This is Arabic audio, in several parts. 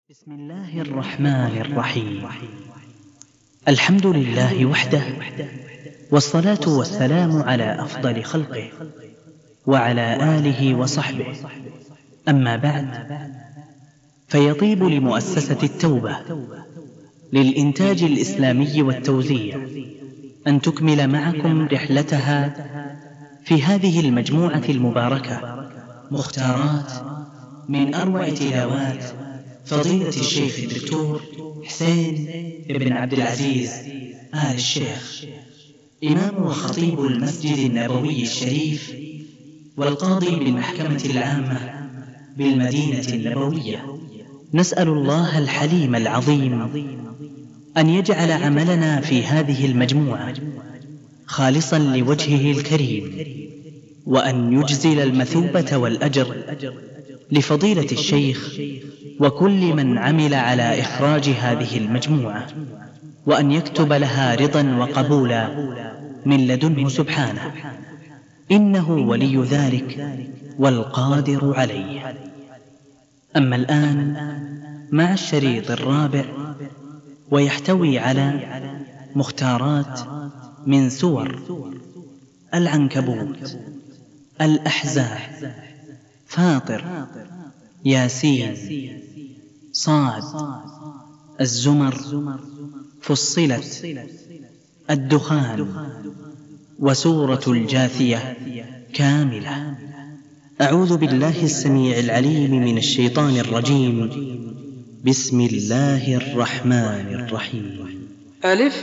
بسم الله الرحمن الرحيم. الحمد لله وحده، والصلاة والسلام على أفضل خلقه وعلى آله وصحبه. أما بعد، فيطيب لمؤسسة التوبة للإنتاج الإسلامي والتوزيع أن تكمل معكم رحلتها في هذه المجموعة المباركة، مختارات من أروع تلاوات فضيلة الشيخ الدكتور حسين بن عبد العزيز آل الشيخ، إمام وخطيب المسجد النبوي الشريف والقاضي بالمحكمة العامة بالمدينة النبوية. نسأل الله الحليم العظيم أن يجعل عملنا في هذه المجموعة خالصا لوجهه الكريم، وأن يجزل المثوبة والأجر لفضيلة الشيخ وكل من عمل على إخراج هذه المجموعة، وأن يكتب لها رضا وقبولا من لدنه سبحانه، إنه ولي ذلك والقادر عليه. أما الآن مع الشريط الرابع، ويحتوي على مختارات من سور العنكبوت، الأحزاب، فاطر، ياسين، صاد، الزمر، فصلت، الدخان، وسورة الجاثية كاملة. أعوذ بالله السميع العليم من الشيطان الرجيم. بسم الله الرحمن الرحيم. ألف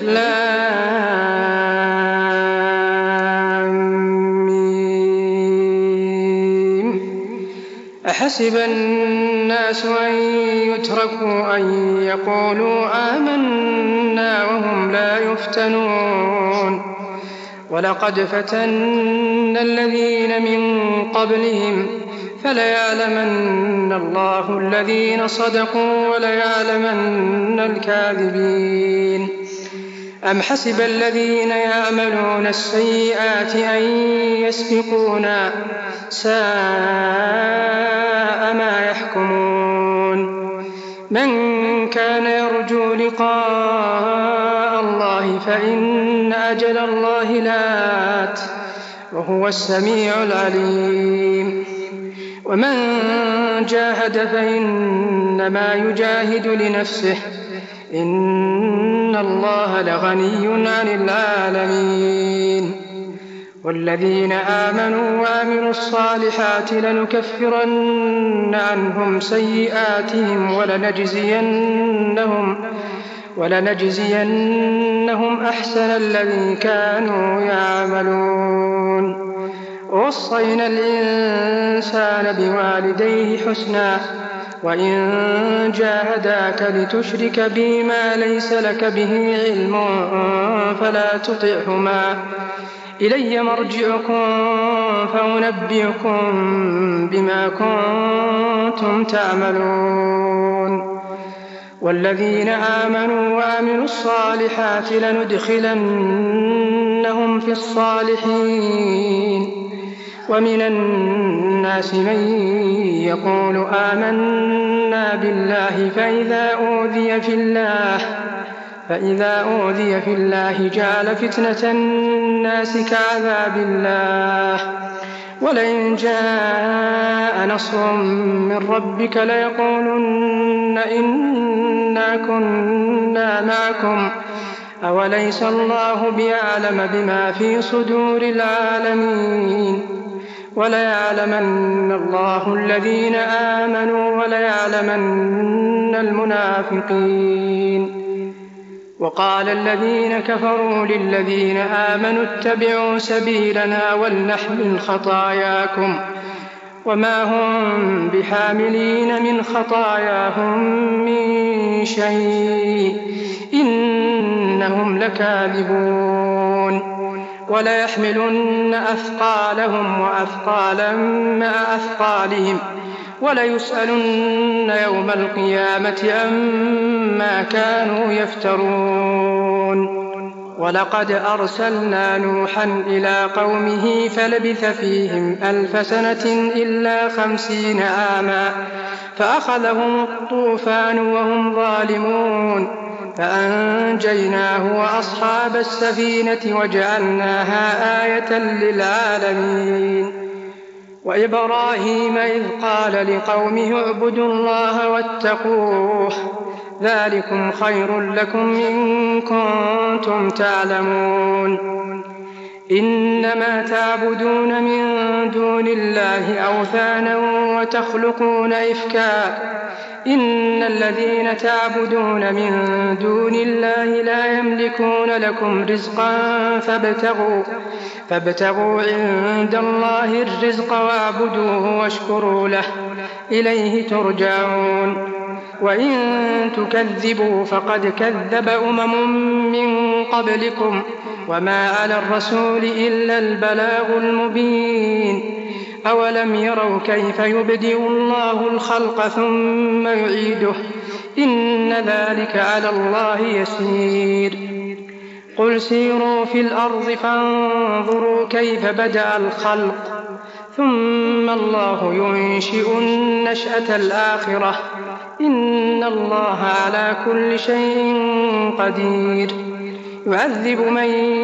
لام ميم. أحسب الناس أن يتركوا أن يقولوا آمنا وهم لا يفتنون. ولقد فتنا الذين من قبلهم فليعلمن الله الذين صدقوا وليعلمن الكاذبين. أم حسب الذين يعملون السيئات أن يسبقونا، ساء ما يحكمون. من كان يرجو لقاء الله فإن أجل الله لآت، وهو السميع العليم. ومن جاهد فإنما يجاهد لنفسه، إن الله لغني عن العالمين. والذين آمنوا وعملوا الصالحات لنكفرن عنهم سيئاتهم ولنجزينهم أحسن الذي كانوا يعملون. ووصينا الإنسان بوالديه حسنا، وإن جاهداك لتشرك بي ما ليس لك به علم فلا تطعهما، إلي مرجعكم فأنبئكم بما كنتم تعملون. والذين آمنوا وعملوا الصالحات لندخلنهم في الصالحين. ومن الناس من يقول آمنا بالله فإذا أوذي في الله جعل فتنة الناس كعذاب الله. ولئن جاء نصر من ربك ليقولن إنا كنا معكم، أوليس الله بيعلم بما في صدور العالمين. وليعلمن الله الذين آمنوا وليعلمن المنافقين. وقال الذين كفروا للذين آمنوا اتبعوا سبيلنا ولنحمل خطاياكم وما هم بحاملين من خطاياهم من شيء، إنهم لكاذبون. وليحملن أثقالهم وأثقالا مع أثقالهم، وليسألن يوم القيامة عما كانوا يفترون. ولقد أرسلنا نوحا إلى قومه فلبث فيهم 1000 سنة إلا 50 عاما، فأخذهم الطوفان وهم ظالمون فأنجيناه وأصحاب السفينة وجعلناها آية للعالمين. وإبراهيم إذ قال لقومه اعبدوا الله واتقوه ذلكم خير لكم إن كنتم تعلمون. إنما تعبدون من دون الله أوثانا وتخلقون إفكا إن الذين تعبدون من دون الله لا يملكون لكم رزقا فابتغوا عند الله الرزق واعبدوه واشكروا له إليه ترجعون. وإن تكذبوا فقد كذب من قبلكم وما على الرسول إلا البلاغ المبين. أولم يروا كيف يبدئ الله الخلق ثم يعيده إن ذلك على الله يسير. قل سيروا في الأرض فانظروا كيف بدأ الخلق ثم الله ينشئ النشأة الآخرة إن الله على كل شيء قدير. يعذب من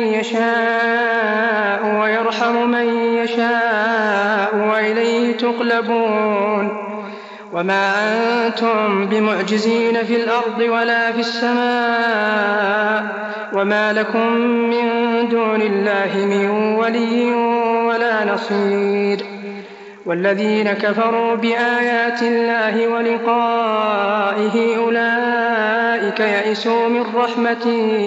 يشاء ويرحم من يشاء وإليه تقلبون. وما أنتم بمعجزين في الأرض ولا في السماء وما لكم من دون الله من ولي ولا نصير. والذين كفروا بآيات الله ولقائه أولئك يئسوا من رحمته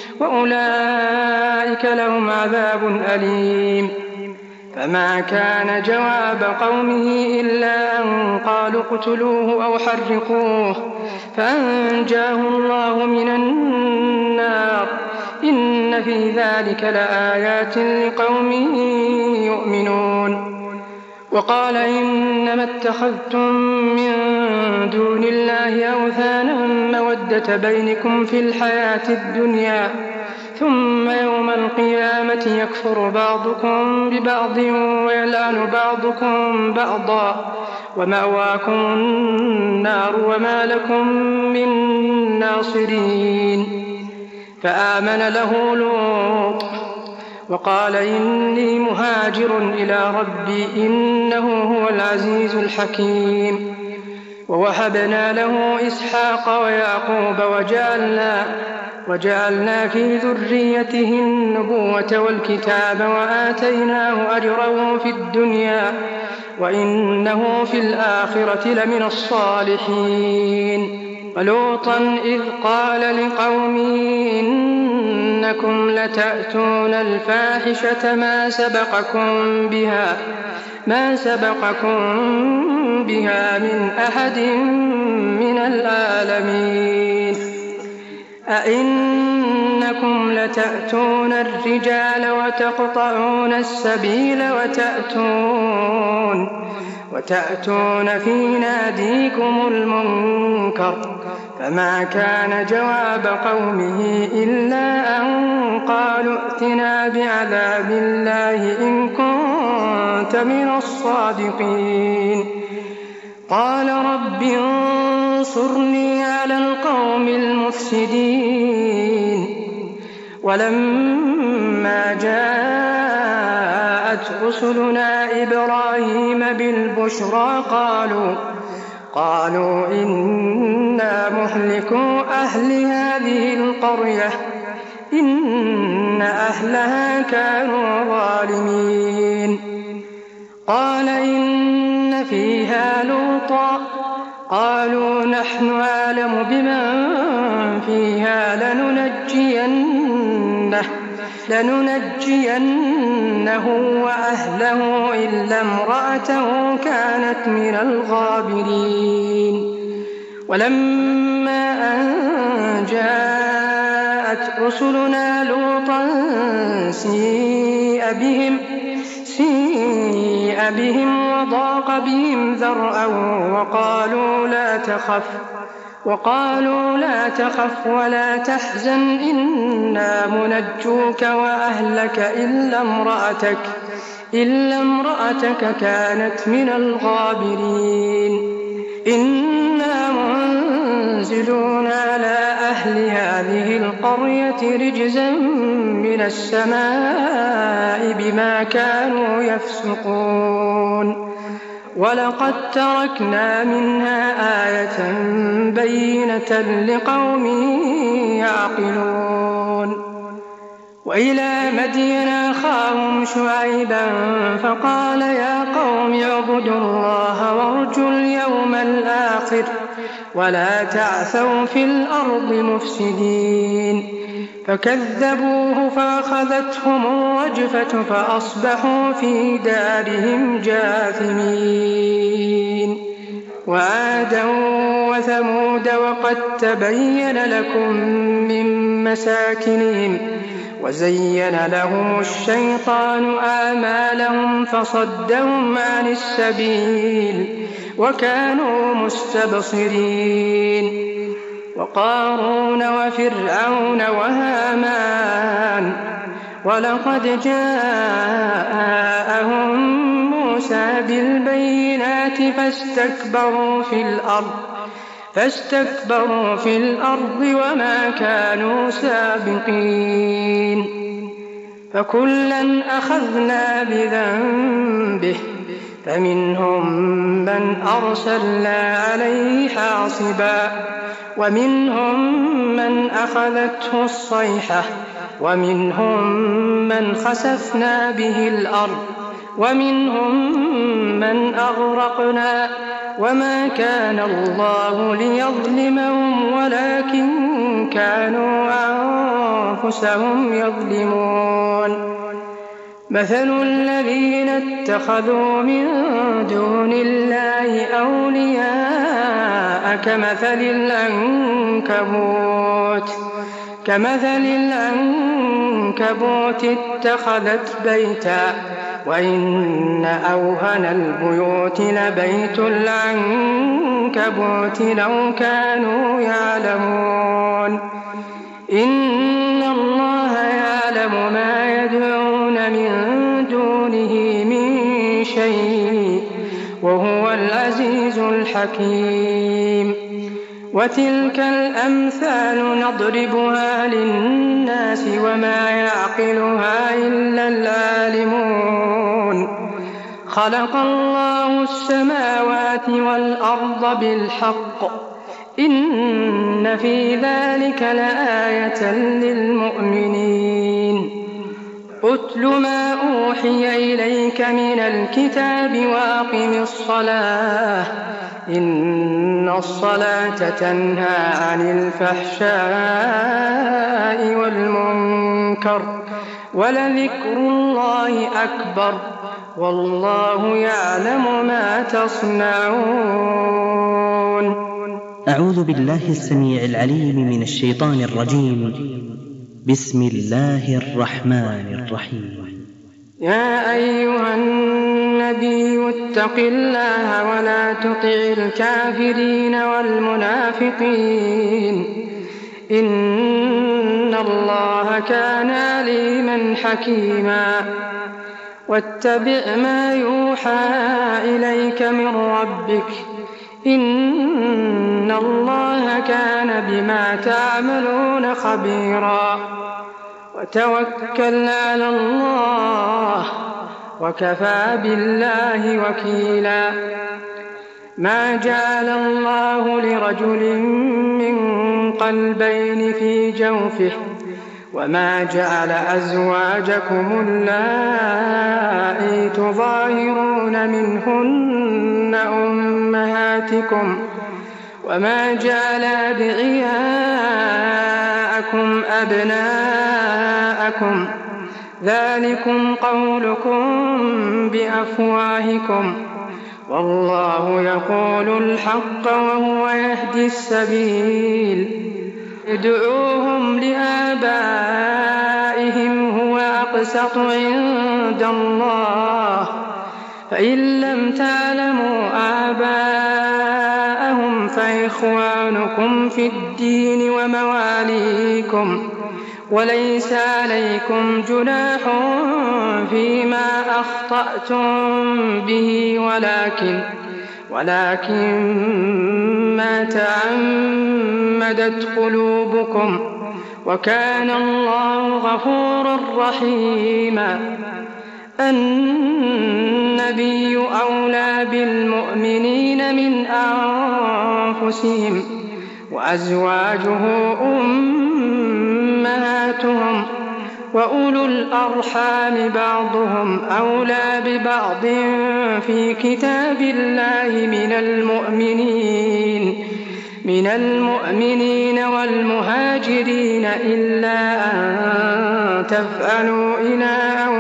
وأولئك لهم عذاب أليم. فما كان جواب قومه إلا أن قالوا اقتلوه أو حرقوه فأنجاه الله من النار إن في ذلك لآيات لقوم يؤمنون. وقال إنما اتخذتم من دون الله أوثانا مودة بينكم في الحياة الدنيا ثم يوم القيامة يكفر بعضكم ببعض ويلعن بعضكم بعضا ومأواكم النار وما لكم من ناصرين. فآمن له لوط وقال إني مهاجر إلى ربي إنه هو العزيز الحكيم. ووهبنا له إسحاق ويعقوب وجعلنا في ذريته النبوة والكتاب وآتيناه أجره في الدنيا وإنه في الآخرة لمن الصالحين. ولوطا إذ قال لقومه إنكم لتأتون الفاحشة ما سبقكم بها من أحد من العالمين. أئنكم لتأتون الرجال وتقطعون السبيل وتأتون في ناديكم المنكر. فما كان جواب قومه إلا أن قالوا ائتنا بعذاب الله إن كنت من الصادقين. قال رب انصرني على القوم المفسدين. ولما جاءت رسلنا إبراهيم بالبشرى قالوا إنا مهلكو أهل هذه القرية إن أهلها كانوا ظالمين. قال إن فيها لوطا قالوا نحن أعلم بمن فيها لننجينه وأهله إلا امرأته كانت من الغابرين. ولما أن جاءت رسلنا لوطا سيء بهم وضاق بهم ذرعا وقالوا لا تخف ولا تحزن إنا منجوك وأهلك إلا امرأتك كانت من الغابرين. إنا منزلون على أهل هذه القرية رجزا من السماء بما كانوا يفسقون ولقد تركنا منها آية بينة لقوم يعقلون وإلى مدين أخاهم شعيبا فقال يا قوم اعبدوا الله وارجوا اليوم الآخر ولا تعثوا في الأرض مفسدين فكذبوه فأخذتهم الرجفة فأصبحوا في دارهم جاثمين وعادا وثمود وقد تبين لكم من مساكنهم وزين لهم الشيطان آمالهم فصدهم عن السبيل وكانوا مستبصرين وقارون وفرعون وهامان ولقد جاءهم موسى بالبينات فاستكبروا في الأرض وما كانوا سابقين فكلا أخذنا بذنبه فمنهم من أرسلنا عليه حاصبا ومنهم من أخذته الصيحة ومنهم من خسفنا به الأرض ومنهم من أغرقنا وما كان الله ليظلمهم ولكن كانوا أنفسهم يظلمون مثل الذين اتخذوا من دون الله أولياء كمثل العنكبوت اتخذت بيتا وإن أوهن البيوت لبيت العنكبوت لو كانوا يعلمون إن الله يعلم ما يدعون من دونه من شيء وهو العزيز الحكيم وتلك الأمثال نضربها للناس وما يعقلها إلا العالمون خلق الله السماوات والأرض بالحق إن في ذلك لآية للمؤمنين أتل ما أوحي إليك من الكتاب وأقم الصلاة إن الصلاة تنهى عن الفحشاء والمنكر ولذكر الله أكبر والله يعلم ما تصنعون. أعوذ بالله السميع العليم من الشيطان الرجيم. بسم الله الرحمن الرحيم. يا أيها النبي اتق الله ولا تطع الكافرين والمنافقين إن الله كان عليما حكيما واتبع ما يوحى إليك من ربك إن الله كان بما تعملون خبيرا وتوكل على الله وكفى بالله وكيلا ما جعل الله لرجل من قلبين في جوفه وما جعل أزواجكم اللائي تظاهرون منهن أمهاتكم وما جعل أدعياءكم أبناءكم ذلكم قولكم بأفواهكم والله يقول الحق وهو يهدي السبيل ادعوهم لآبائهم هو أقسط عند الله فإن لم تعلموا آباءهم فإخوانكم في الدين ومواليكم وليس عليكم جناح فيما أخطأتم به ولكن ما تعمدت قلوبكم وكان الله غفورا رحيما. النبي أولى بالمؤمنين من أنفسهم وأزواجه أمهاتهم وأولو الأرحام بعضهم أولى ببعض في كتاب الله من المؤمنين والمهاجرين إلا أن تفعلوا إلى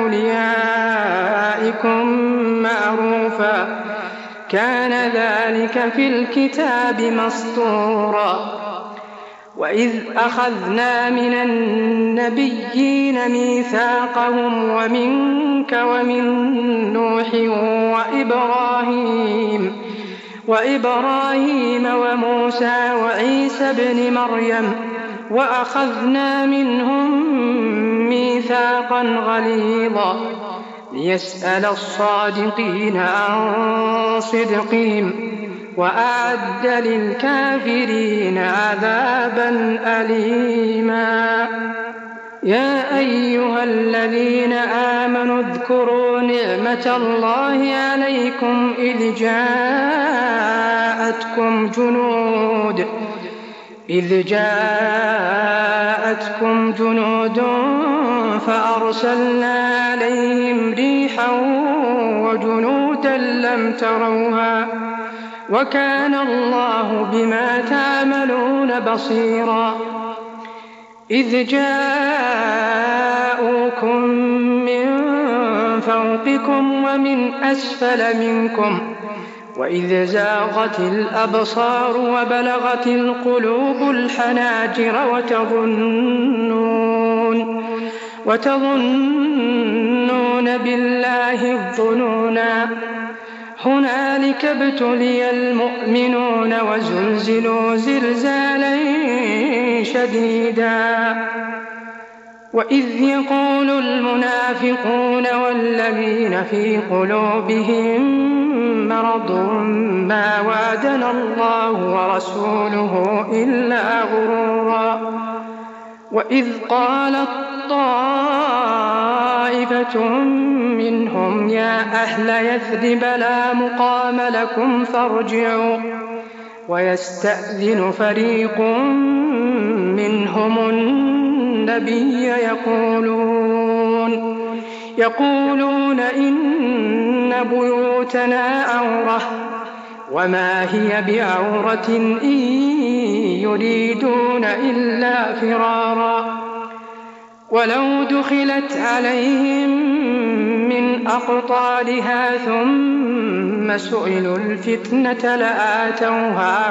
أوليائكم معروفا كان ذلك في الكتاب مسطورا. وإذ أخذنا من النبيين ميثاقهم ومنك ومن نوح وإبراهيم وموسى وعيسى بن مريم وأخذنا منهم ميثاقا غليظا ليسأل الصادقين عن صدقهم وأعد للكافرين عذابا أليما. يا أيها الذين آمنوا اذكروا نعمة الله عليكم إذ جاءتكم جنود فأرسلنا عليهم ريحا وجنودا لم تروها وكان الله بما تعملون بصيرا. إذ جاءوكم من فوقكم ومن أسفل منكم وإذ زاغت الأبصار وبلغت القلوب الحناجر وتظنون بالله الظنونا. هنالك ابتلي المؤمنون وزلزلوا زلزالا شديدا. وإذ يقول المنافقون والذين في قلوبهم مرض ما وعدنا الله ورسوله إلا غرورا. وإذ قالت طائفة منهم يا أهل يثرب لا مقام لكم فارجعوا ويستأذن فريق منهم النبي يقولون إن بيوتنا عورة وما هي بعورة إن يريدون إلا فرارا. ولو دخلت عليهم من أقطارها ثم سئلوا الفتنة لآتوها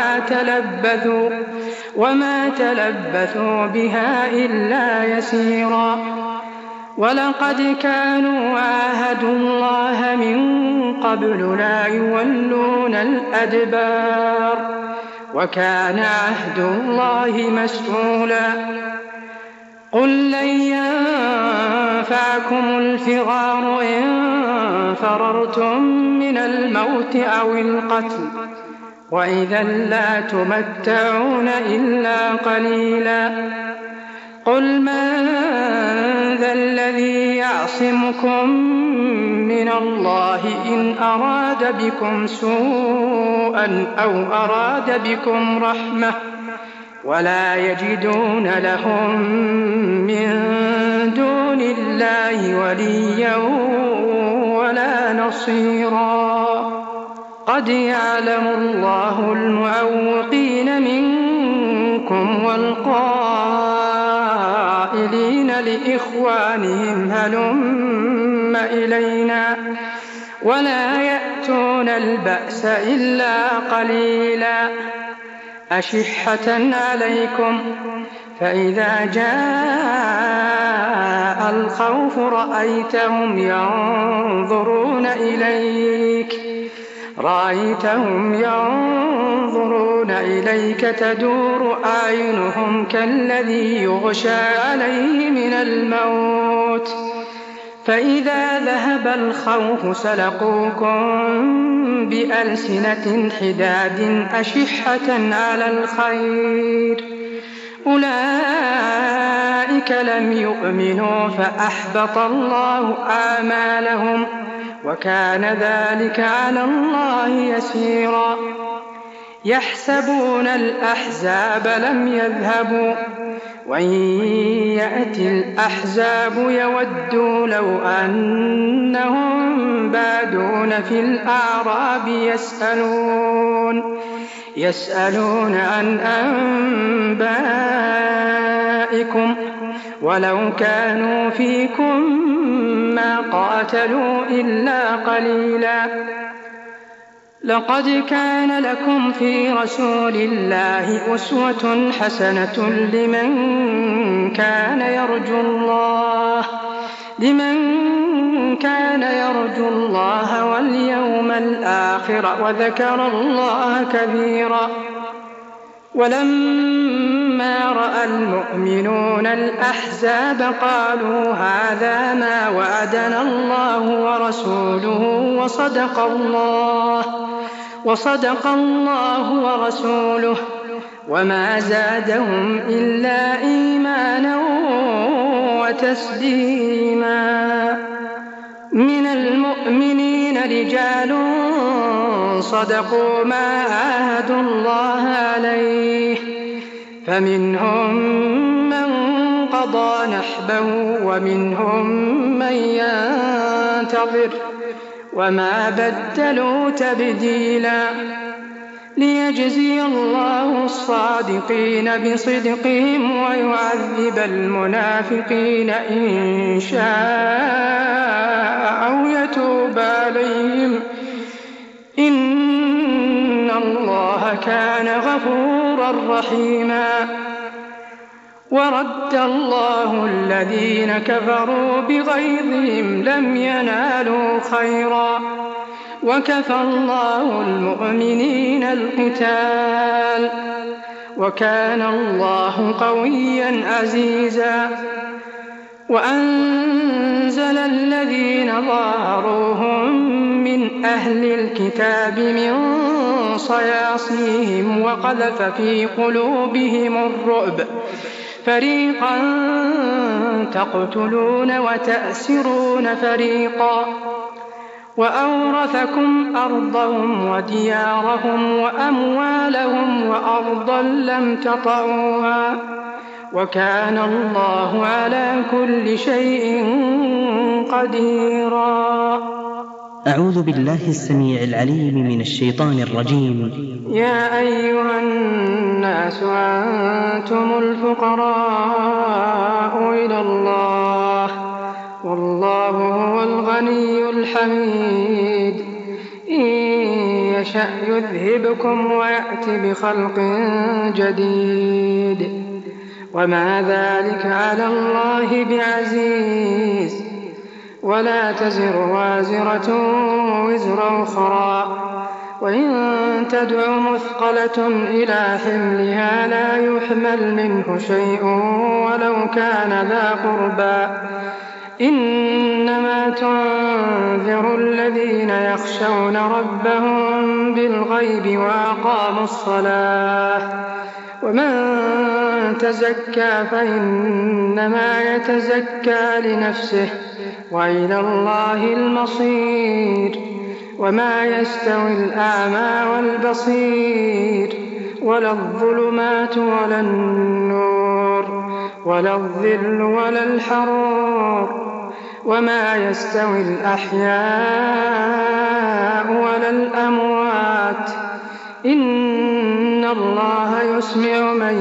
وما تلبثوا بها إلا يسيرا. ولقد كانوا عاهدوا الله من قبل لا يولون الأدبار وكان عهد الله مسؤولا. قل لن ينفعكم الفرار إن فررتم من الموت أو القتل وإذا لا تمتعون إلا قليلا. قل من ذا الذي يعصمكم من الله إن أراد بكم سوءا أو أراد بكم رحمة ولا يجدون لهم من دون الله وليا ولا نصيرا. قد يعلم الله المعوقين منكم والقائلين لإخوانهم هلم إلينا ولا يأتون البأس إلا قليلا. أشحة عليكم فإذا جاء الخوف رأيتهم ينظرون إليك تدور أعينهم كالذي يغشى عليه من الموت فإذا ذهب الخوف سلقوكم بألسنة حداد أشحة على الخير أولئك لم يؤمنوا فأحبط الله أعمالهم وكان ذلك على الله يسيرا يحسبون الأحزاب لم يذهبوا وإن يأتي الأحزاب يودوا لو أنهم بادون في الأعراب يسألون عن أنبائكم ولو كانوا فيكم ما قاتلوا إلا قليلا لقد كان لكم في رسول الله أسوة حسنة لمن كان يرجو الله واليوم الآخر وذكر الله كثيرا ولما رأى المؤمنون الأحزاب قالوا هذا ما وعدنا الله ورسوله وصدق الله ورسوله وما زادهم إلا إيمانا وتسليما من المؤمنين رجال صدقوا ما عاهدوا الله عليه فمنهم من قضى نحبه ومنهم من ينتظر وما بدلوا تبديلا ليجزي الله الصادقين بصدقهم ويعذب المنافقين إن شاء أو يتوب عليهم إن الله كان غفورا رحيما ورد الله الذين كفروا بغيظهم لم ينالوا خيرا وكفى الله المؤمنين القتال وكان الله قويا عزيزا وأنزل الذين ظاهروهم من أهل الكتاب من صياصيهم وقذف في قلوبهم الرعب فريقا تقتلون وتأسرون فريقا وأورثكم أرضهم وديارهم وأموالهم وأرضا لم تطئوها وكان الله على كل شيء قديرا. أعوذ بالله السميع العليم من الشيطان الرجيم. يا أيها الناس أنتم الفقراء إلى الله والله هو الغني الحميد إن يشأ يذهبكم ويأت بخلق جديد وما ذلك على الله بعزيز ولا تزر وازرة وزر أخرى وإن تدع مثقلة إلى حملها لا يحمل منه شيء ولو كان ذا قربى إنما تنذر الذين يخشون ربهم بالغيب وأقاموا الصلاة ومن تزكى فإنما يتزكى لنفسه وإلى الله المصير وما يستوي الأعمى والبصير ولا الظلمات ولا النور ولا الظل ولا الحرور وما يستوي الأحياء ولا الأموات إن الله يسمع من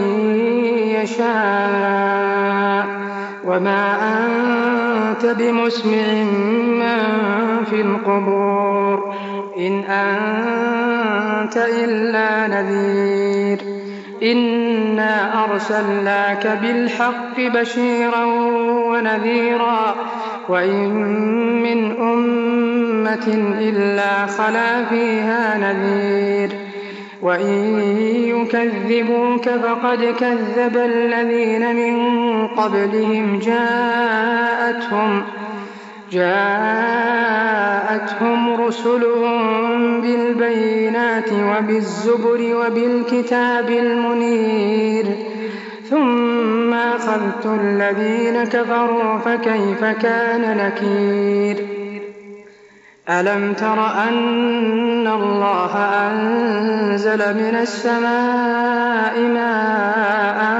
يشاء وما أنت بمسمع من في القبور إن أنت إلا نذير إنا أرسلناك بالحق بشيرا ونذيرا وإن من أمة إلا خلا فيها نذير وإن يكذبوك فقد كذب جاءتهم رسلهم بالبينات وبالزبر وبالكتاب المنير ثم أخذت الذين كفروا فكيف كان نكير ألم تر أن الله أنزل من السماء ماء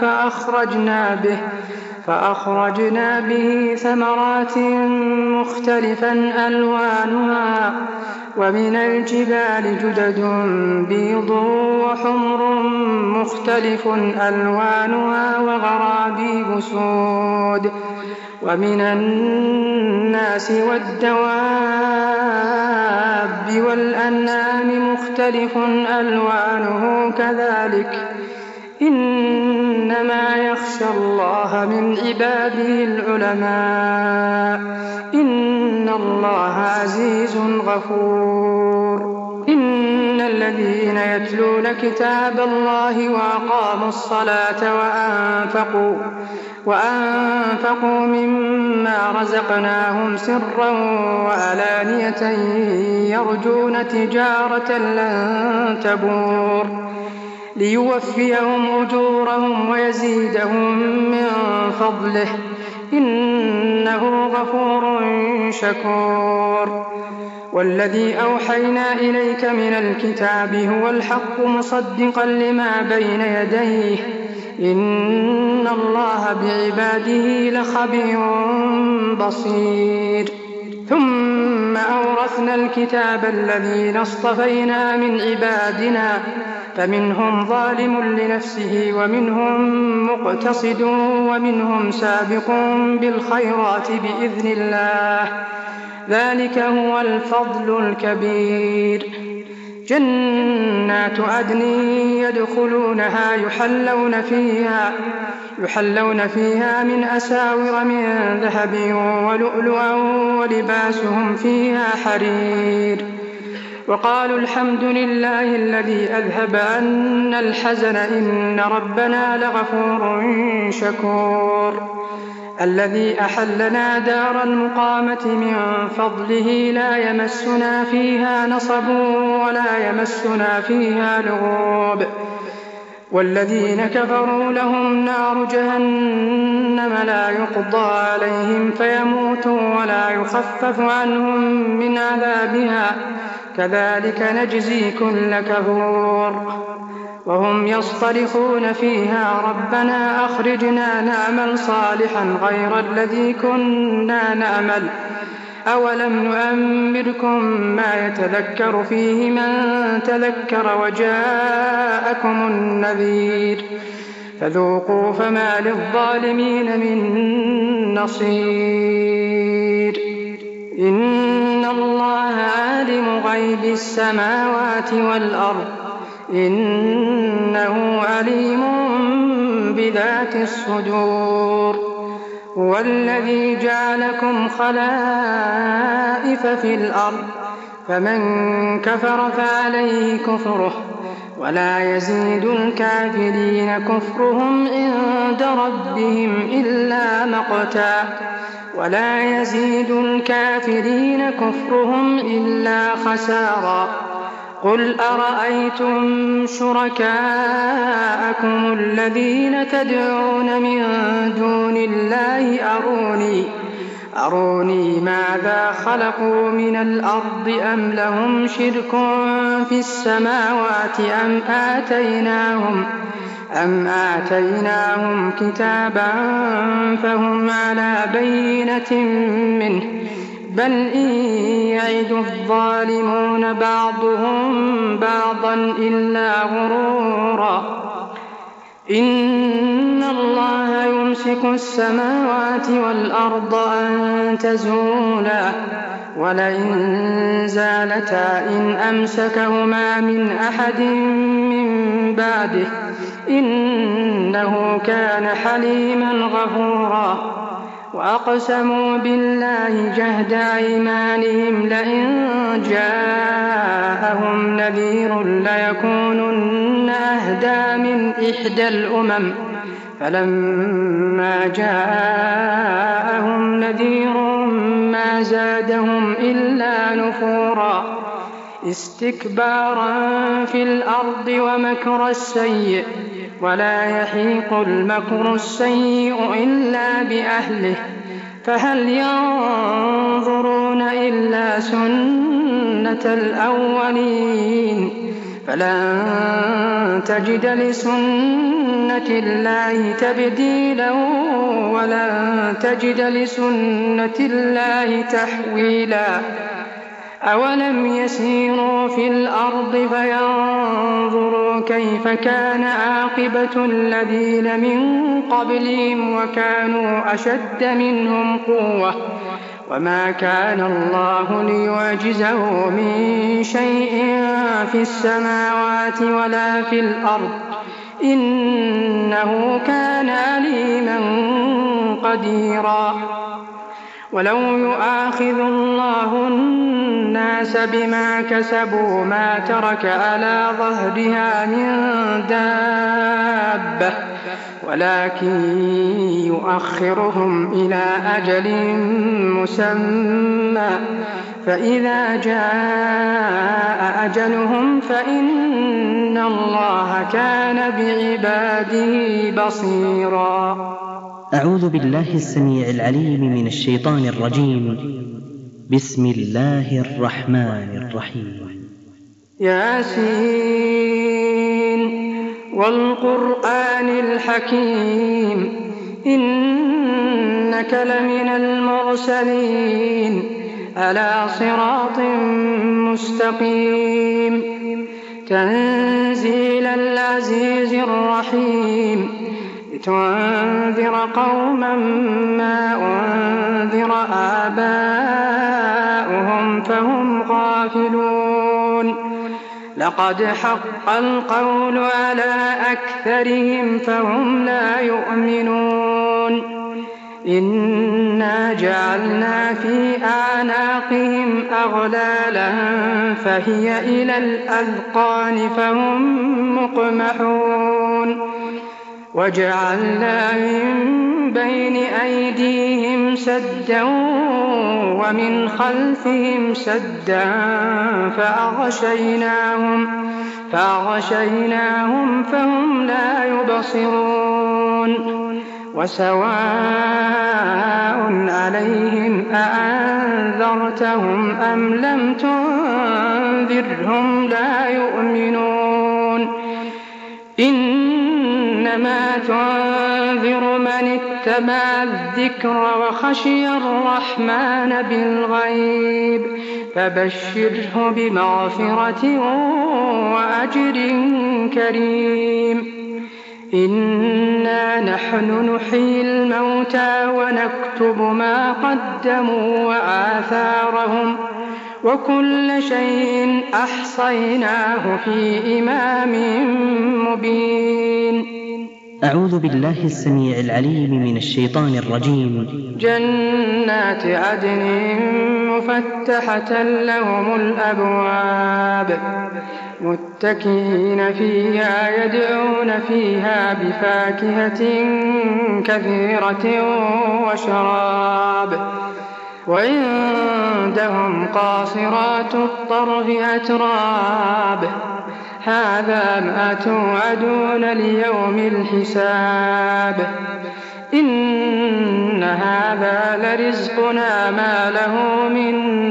فأخرجنا به ثمرات مختلفا ألوانها ومن الجبال جدد بيض وحمر مختلف ألوانها وغرابيب سود ومن الناس والدواب والأنعام مختلف ألوانه كذلك إنما يخشى الله من عباده العلماء إن الله عزيز غفور إن الذين يتلون كتاب الله وأقاموا الصلاة وأنفقوا مما رزقناهم سرا وعلانية يرجون تجارة لن تبور ليوفيهم أجورهم ويزيدهم من فضله إنه غفور شكور والذي أوحينا إليك من الكتاب هو الحق مصدقا لما بين يديه إن الله بعباده لخبير بصير ثم أورثنا الكتاب الذين اصطفينا من عبادنا فمنهم ظالم لنفسه ومنهم مقتصد ومنهم سابق بالخيرات بإذن الله ذلك هو الفضل الكبير جنات عدن يدخلونها يحلون فيها من أساور من ذهب ولؤلؤا ولباسهم فيها حرير وقالوا الحمد لله الذي أذهب عنا الحزن إن ربنا لغفور شكور الذي أحلنا دار المقامة من فضله لا يمسنا فيها نصب ولا يمسنا فيها لغوب والذين كفروا لهم نار جهنم لا يقضى عليهم فيموتوا ولا يخفف عنهم من عذابها كذلك نجزي كل كفور وهم يصطرخون فيها ربنا أخرجنا نعمل صالحا غير الذي كنا نعمل أولم نؤمركم ما يتذكر فيه من تذكر وجاءكم النذير فذوقوا فما للظالمين من نصير إن الله عالم غيب السماوات والأرض إنه عليم بذات الصدور هو الذي جعلكم خلائف في الأرض فمن كفر فعليه كفره ولا يزيد الكافرين كفرهم عند ربهم إلا مقتا ولا يزيد الكافرين كفرهم إلا خسارا قل أرأيتم شركاءكم الذين تدعون من دون الله أروني ماذا خلقوا من الأرض أم لهم شرك في السماوات أم آتيناهم كتابا فهم على بينة منه بل إن يعد الظالمون بعضهم بعضا إلا غرورا إن الله يمسك السماوات والأرض أن تزولا ولئن زالتا إن أمسكهما من أحد من بعده إنه كان حليما غفورا وأقسموا بالله جهد أيمانهم لئن جاءهم نذير ليكونن أهدى من إحدى الأمم فلما جاءهم نذير ما زادهم إلا نفورا استكبارا في الأرض ومكر السيء ولا يحيق المكر السيء إلا بأهله فهل ينظرون إلا سنة الأولين فلن تجد لسنة الله تبديلا ولن تجد لسنة الله تحويلا أولم يسيروا في الأرض فينظروا كيف كان عاقبة الذين من قبلهم وكانوا أشد منهم قوة وما كان الله ليعجزه من شيء في السماوات ولا في الأرض إنه كان عليما قديرا ولو يؤاخذ الله الناس بما كسبوا ما ترك على ظهرها من دابة ولكن يؤخرهم إلى أجل مسمى فإذا جاء أجلهم فإن الله كان بعباده بصيرا. أعوذ بالله السميع العليم من الشيطان الرجيم. بسم الله الرحمن الرحيم. ياسين والقرآن الحكيم إنك لمن المرسلين على صراط مستقيم تنزيل العزيز الرحيم لتنذر قوما ما أنذر آباؤهم فهم غافلون لقد حق القول على أكثرهم فهم لا يؤمنون إنا جعلنا في أعناقهم أغلالا فهي إلى الأذقان فهم مقمحون وجعلنا من بين أيديهم سدا ومن خلفهم سدا فأغشيناهم فهم لا يبصرون وسواء عليهم أأنذرتهم أم لم تنذرهم لا يؤمنون إنما تنذر من اتبع الذكر وخشي الرحمن بالغيب فبشره بمغفرة وأجر كريم إنا نحن نحيي الموتى ونكتب ما قدموا وآثارهم وكل شيء أحصيناه في إمام مبين. أعوذ بالله السميع العليم من الشيطان الرجيم. جنات عدن مفتحة لهم الأبواب متكئين فيها يدعون فيها بفاكهة كثيرة وشراب وعندهم قاصرات الطرف أتراب هذا ما توعدون ليوم الحساب إن هذا لرزقنا ما له من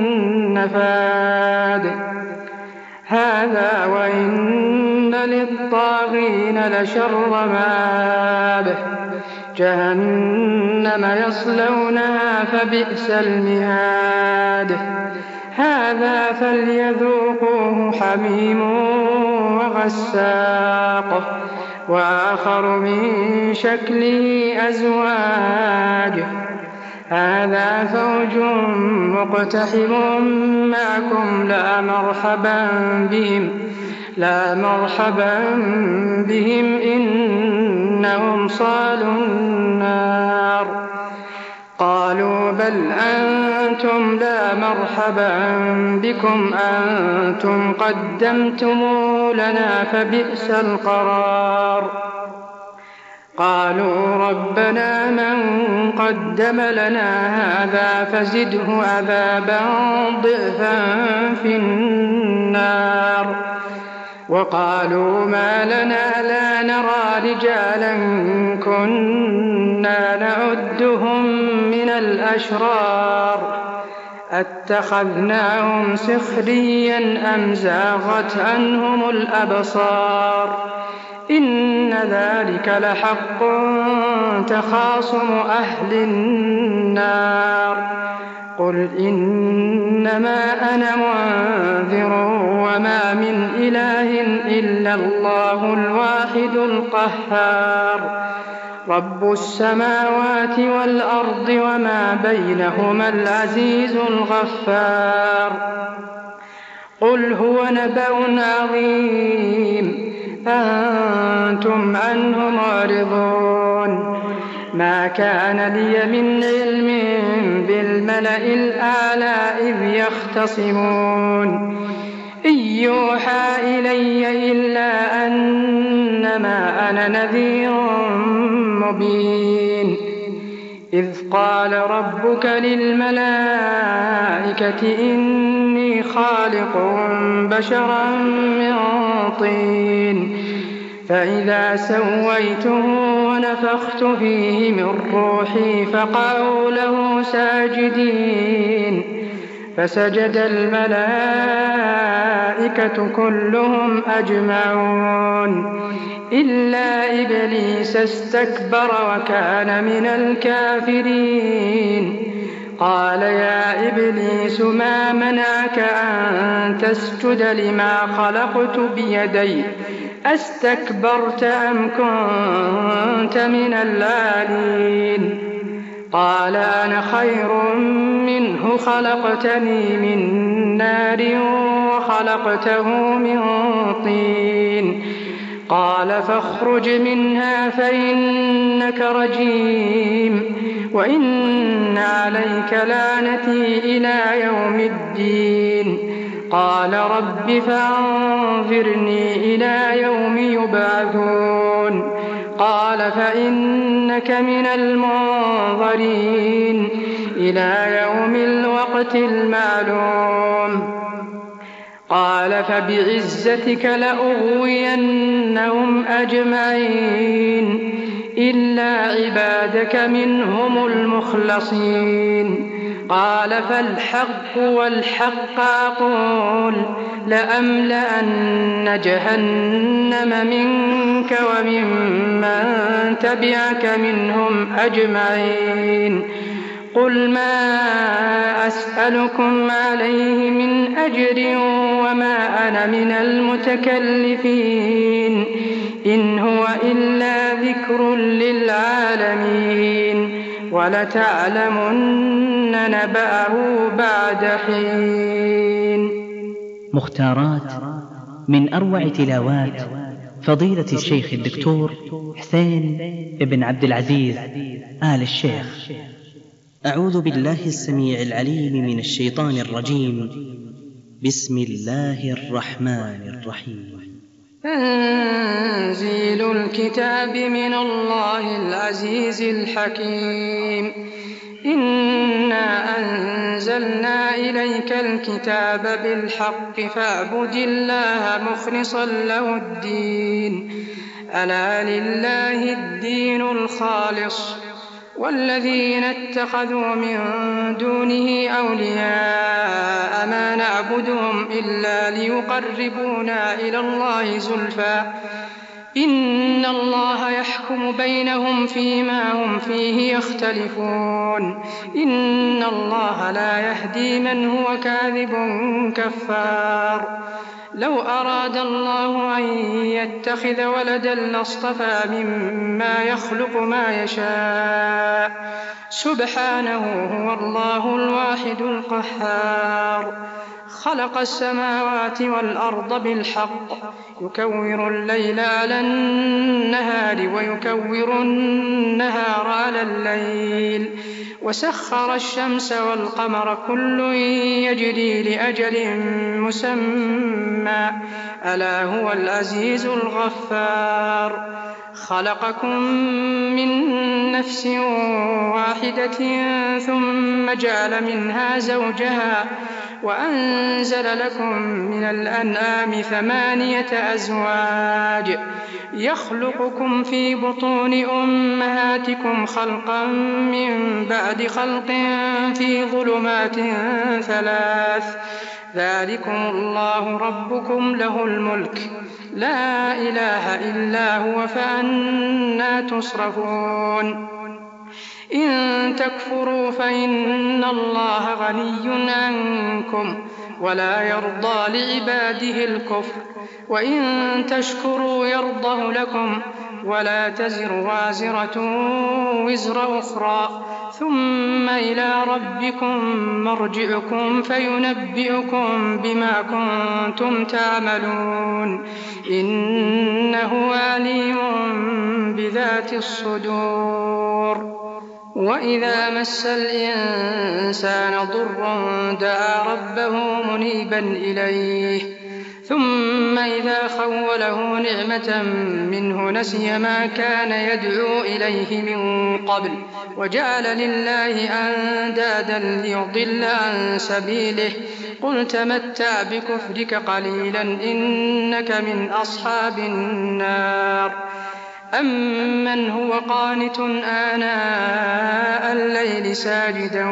نفاد هذا وإن للطاغين لشر مآب جهنم يصلونها فبئس المهاد هذا فليذوقوه حميم وغساق وآخر من شكله أزواج هذا فوج مقتحم معكم لا مرحبا بهم إنهم صالوا النار قالوا بل أنتم لا مرحبا بكم أنتم قدمتموه لنا فبئس القرار قالوا ربنا من قدم لنا هذا فزده عذابا ضعفا في النار. وقالوا ما لنا لا نرى رجالا كنا نعدهم من الأشرار أتخذناهم سخريا أم زاغت عنهم الأبصار إن ذلك لحق تخاصم أهل النار. قل إنما أنا منذر وما من إله إلا الله الواحد القهار رب السماوات والأرض وما بينهما العزيز الغفار. قل هو نبأ عظيم أنتم عنه معرضون. ما كان لي من علم بالملأ الأعلى إذ يختصمون إن يوحى إلي إلا أنما أنا نذير مبين. إذ قال ربك للملائكة إني خالق بشرا من طين فإذا سويته ونفخت فيه من روحي فقعوا له ساجدين فسجد الملائكة كلهم أجمعون إلا إبليس استكبر وكان من الكافرين. قال يا إبليس ما منعك أن تسجد لما خلقت بيدي أستكبرت أم كنت من العالين؟ قال أنا خير منه خلقتني من نار وخلقته من طين. قال فاخرج منها فإنك رجيم وإن عليك لعنتي إلى يوم الدين. قال رب فأنظرني إلى يوم يبعثون. قال فإنك من المنظرين إلى يوم الوقت المعلوم. قال فبعزتك لأغوينهم أجمعين إلا عبادك منهم المخلصين. قال فالحق والحق أقول لأملأن جهنم منك وممن تبعك منهم أجمعين. قل ما أسألكم عليه من أجر وما أنا من المتكلفين إن هو إلا ذكر للعالمين ولتعلمن نبأه بعد حين. مختارات من أروع تلاوات فضيلة الشيخ الدكتور حسين بن عبد العزيز آل الشيخ. أعوذ بالله السميع العليم من الشيطان الرجيم. بسم الله الرحمن الرحيم. تنزيل الكتاب من الله العزيز الحكيم. إنا أنزلنا إليك الكتاب بالحق فاعبد الله مخلصا له الدين ألا لله الدين الخالص والذين اتخذوا من دونه أولياء ما نعبدهم إلا ليقربونا إلى الله زلفى إن الله يحكم بينهم فيما هم فيه يختلفون إن الله لا يهدي من هو كاذب كفار. لو أراد الله أن يتخذ ولدا لاصطفى مما يخلق ما يشاء سبحانه هو الله الواحد القهار. خلق السماوات والأرض بالحق يكور الليل على النهار ويكور النهار على الليل وسخر الشمس والقمر كل يجري لأجل مسمى ألا هو العزيز الغفار. خلقكم من نفس واحدة ثم جعل منها زوجها وأنزل لكم من الأنعام 8 أزواج يخلقكم في بطون أمهاتكم خلقا من بعد خلق في ظلمات 3 ذلكم الله ربكم له الملك لا إله إلا هو فأنى تصرفون إن تكفروا فإن الله غني عنكم ولا يرضى لعباده الكفر وإن تشكروا يرضه لكم ولا تزر وازرة وزر أخرى ثم إلى ربكم مرجعكم فينبئكم بما كنتم تعملون إنه عليم بذات الصدور وإذا مس الإنسان ضر دعا ربه منيبا إليه ثم إذا خوله نعمة منه نسي ما كان يدعو إليه من قبل وجعل لله أندادا ليضل عن سبيله قل تمتع بكفرك قليلا إنك من أصحاب النار أمن هو قانت آناء الليل ساجدا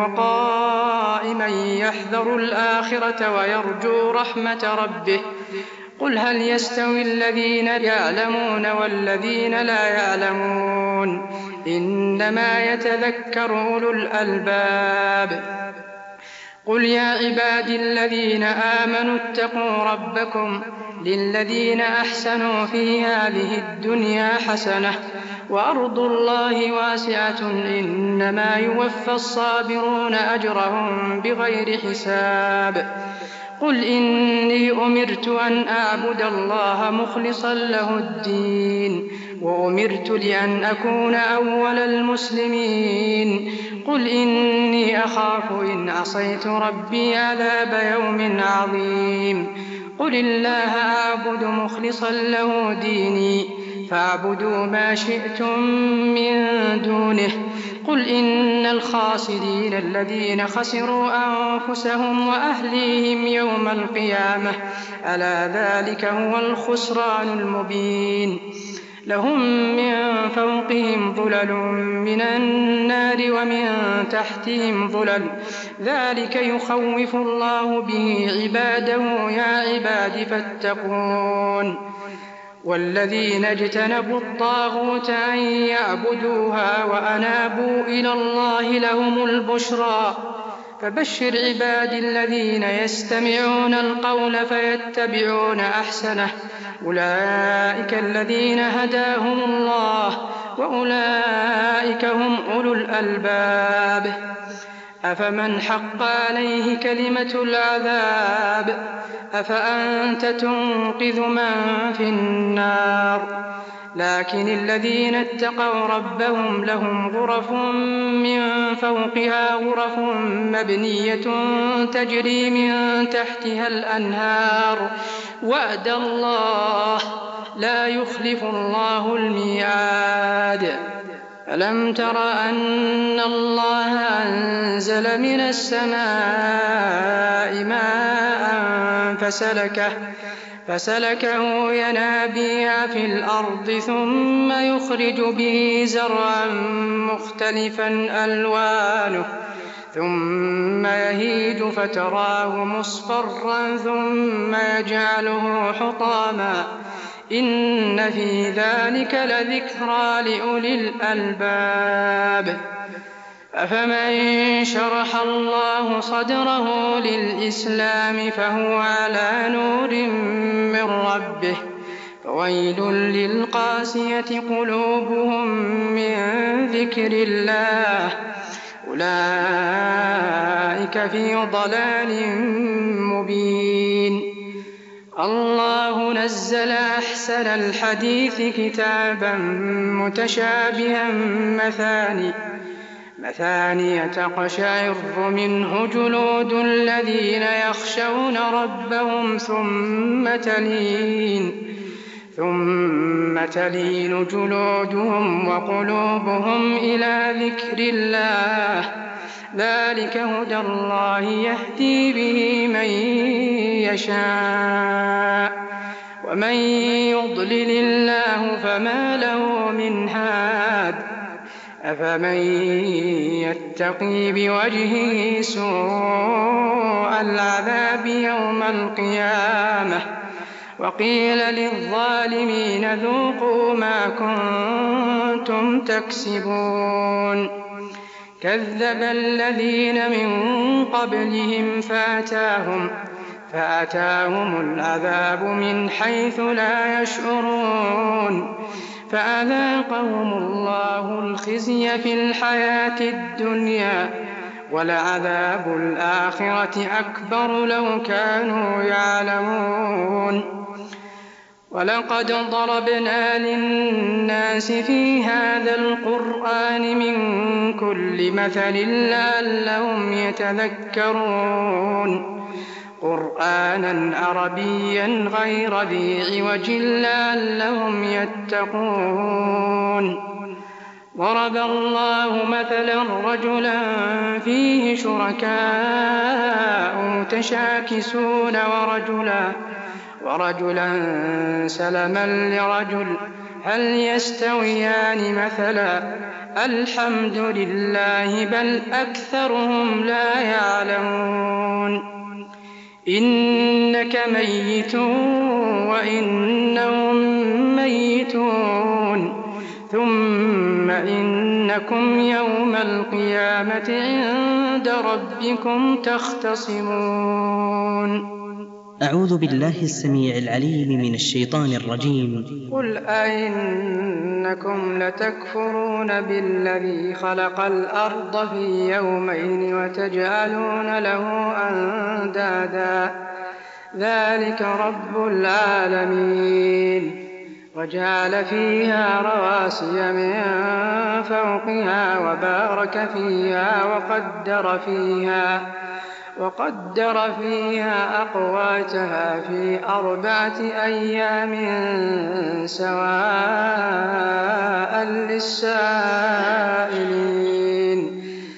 وقائما يحذر الآخرة ويرجو رحمة ربه قل هل يستوي الذين يعلمون والذين لا يعلمون إنما يتذكر أولو الألباب قل يا عبادي الذين آمنوا اتقوا ربكم للذين أحسنوا في هذه الدنيا حسنة وأرض الله واسعة إنما يوفى الصابرون أجرهم بغير حساب قل إني أمرت أن أعبد الله مخلصا له الدين وأمرت لأن أكون أول المسلمين قل إني أخاف إن عصيت ربي عذاب يوم عظيم قل الله أعبد مخلصا له ديني فاعبدوا ما شئتم من دونه قل إن الخاسرين الذين خسروا أنفسهم وأهليهم يوم القيامة ألا ذلك هو الخسران المبين لهم من فوقهم ظلل من النار ومن تحتهم ظلل ذلك يخوف الله به عباده يا عباد فاتقون والذين اجتنبوا الطاغوت أن يعبدوها وأنابوا إلى الله لهم البشرى فبشر عبادي الذين يستمعون القول فيتبعون أحسنه أولئك الذين هداهم الله وأولئك هم أولو الألباب أفمن حق عليه كلمة العذاب أفأنت تنقذ من في النار لكن الذين اتقوا ربهم لهم غرف من فوقها غرف مبنية تجري من تحتها الأنهار وعد الله لا يخلف الله الميعاد ألم تر أن الله أنزل من السماء ماء فسلكه ينابيع في الأرض ثم يخرج به زرعا مختلفا ألوانه ثم يهيج فتراه مصفرا ثم يجعله حطاما إن في ذلك لذكرى لأولي الألباب أفمن شرح الله صدره للإسلام فهو على نور من ربه فويل للقاسية قلوبهم من ذكر الله أولئك في ضلال مبين الله نزل أحسن الحديث كتابا متشابها مثانية تقشعر منه جلود الذين يخشون ربهم ثم تلين جلودهم وقلوبهم إلى ذكر الله، ذلك هدى الله يهدي به من يشاء، ومن يضلل الله فما له من هاد. أفمن يتقي بوجهه سوء العذاب يوم القيامة وقيل للظالمين ذوقوا ما كنتم تكسبون. كذب الذين من قبلهم فأتاهم العذاب من حيث لا يشعرون، فأذاقهم الله الخزي في الحياة الدنيا، ولعذاب الآخرة أكبر لو كانوا يعلمون. ولقد ضربنا للناس في هذا القرآن من كل مثل لعلهم يتذكرون، قرآنا عربيا غير ذي عوج لعلهم يتقون. ضرب الله مثلا رجلا فيه شركاء متشاكسون ورجلا سلما لرجل هل يستويان مثلا؟ الحمد لله بل أكثرهم لا يعلمون. إنك ميت وإنهم ميتون، ثم إنكم يوم القيامة عند ربكم تختصمون. أعوذ بالله السميع العليم من الشيطان الرجيم. قل أئنكم لتكفرون بالذي خلق الأرض في يومين وتجعلون له أندادا ذلك رب العالمين. وجعل فيها رواسي من فوقها وبارك فيها وقدر فيها أقواتها في 4 أيام سواء للسائلين،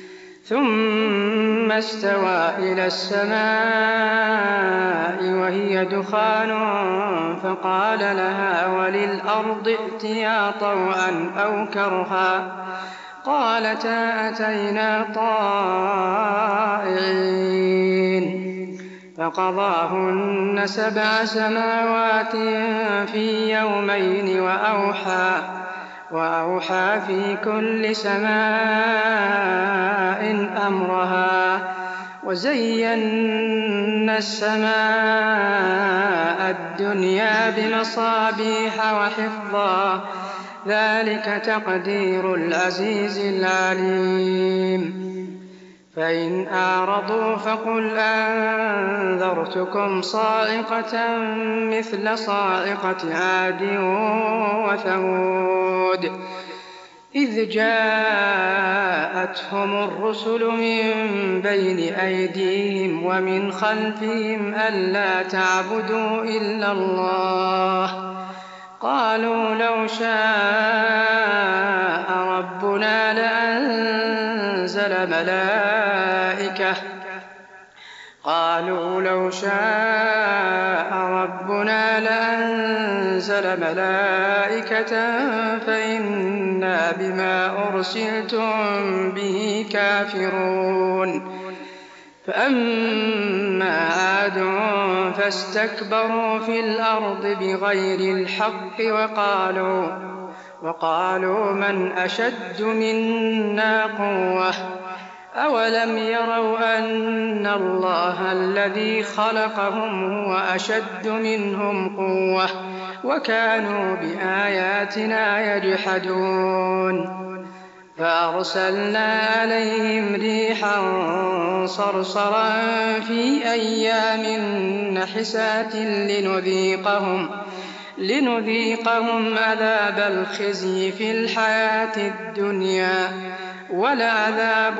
ثم استوى إلى السماء وهي دخان فقال لها وللأرض ائتيا طوعا أو كرها قالتا أتينا طائعين. فقضاهن 7 سماوات في يومين وأوحى في كل سماء أمرها وزينا السماء الدنيا بمصابيح وحفظا ذلك تقدير العزيز العليم. فإن أعرضوا فقل أنذرتكم صاعقة مثل صاعقة عاد وثمود إذ جاءتهم الرسل من بين أيديهم ومن خلفهم ألا تعبدوا إلا الله قالوا لو شاء ربنا لأنزل ملائكة فإنا بما أرسلتم به كافرون. فأما عاد فاستكبروا في الأرض بغير الحق وقالوا من أشد منا قوة أولم يروا أن الله الذي خلقهم هو أشد منهم قوة وكانوا بآياتنا يجحدون. فأرسلنا عليهم ريحا صرصرا في أيام نحسات لنذيقهم عذاب الخزي في الحياة الدنيا ولعذاب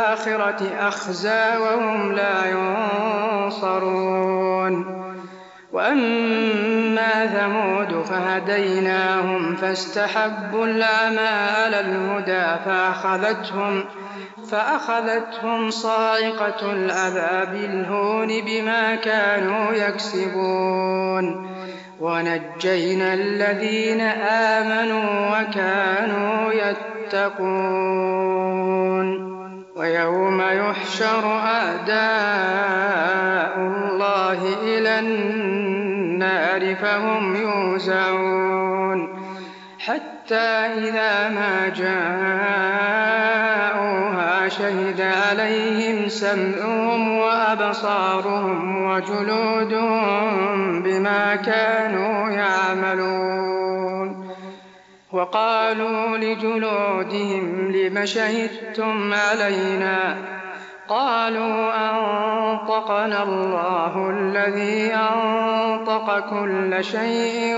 الآخرة أخزى وهم لا ينصرون. وأما ثمود فهديناهم فاستحبوا العمى على الهدى فأخذتهم صاعقة العذاب الهون بما كانوا يكسبون ونجينا الذين آمنوا وكانوا يتقون ويوم يحشر أعداء الله إلى النار فهم يوزعون حتى إذا ما جاءوها شهد عليهم سمعهم وأبصارهم وجلودهم بما كانوا يعملون وقالوا لجلودهم لم شهدتم علينا قالوا أنطقنا الله الذي أنطق كل شيء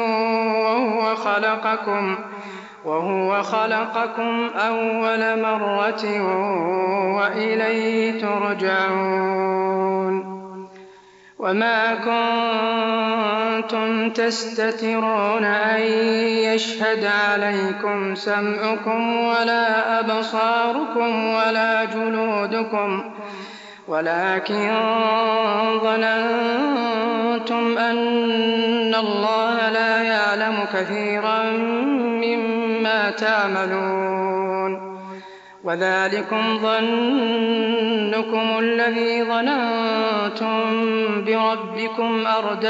وهو خلقكم أول مرة وإليه ترجعون وما كنتم تستترون أن يشهد عليكم سمعكم ولا أبصاركم ولا جلودكم ولكن ظننتم أن الله لا يعلم كثيرا مما تعملون وذلكم ظنكم الذي ظننتم بربكم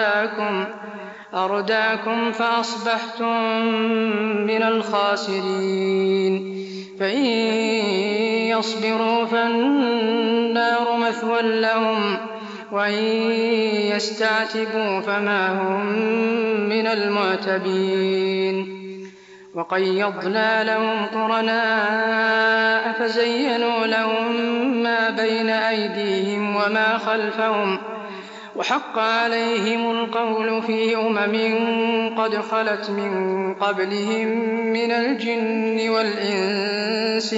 أرداكم فأصبحتم من الخاسرين فإن يصبروا فالنار مثوى لهم وإن يستعتبوا فما هم من المعتبين وقيضنا لهم قرناء فزينوا لهم ما بين أيديهم وما خلفهم وحق عليهم القول في قد خلت من قبلهم من الجن والإنس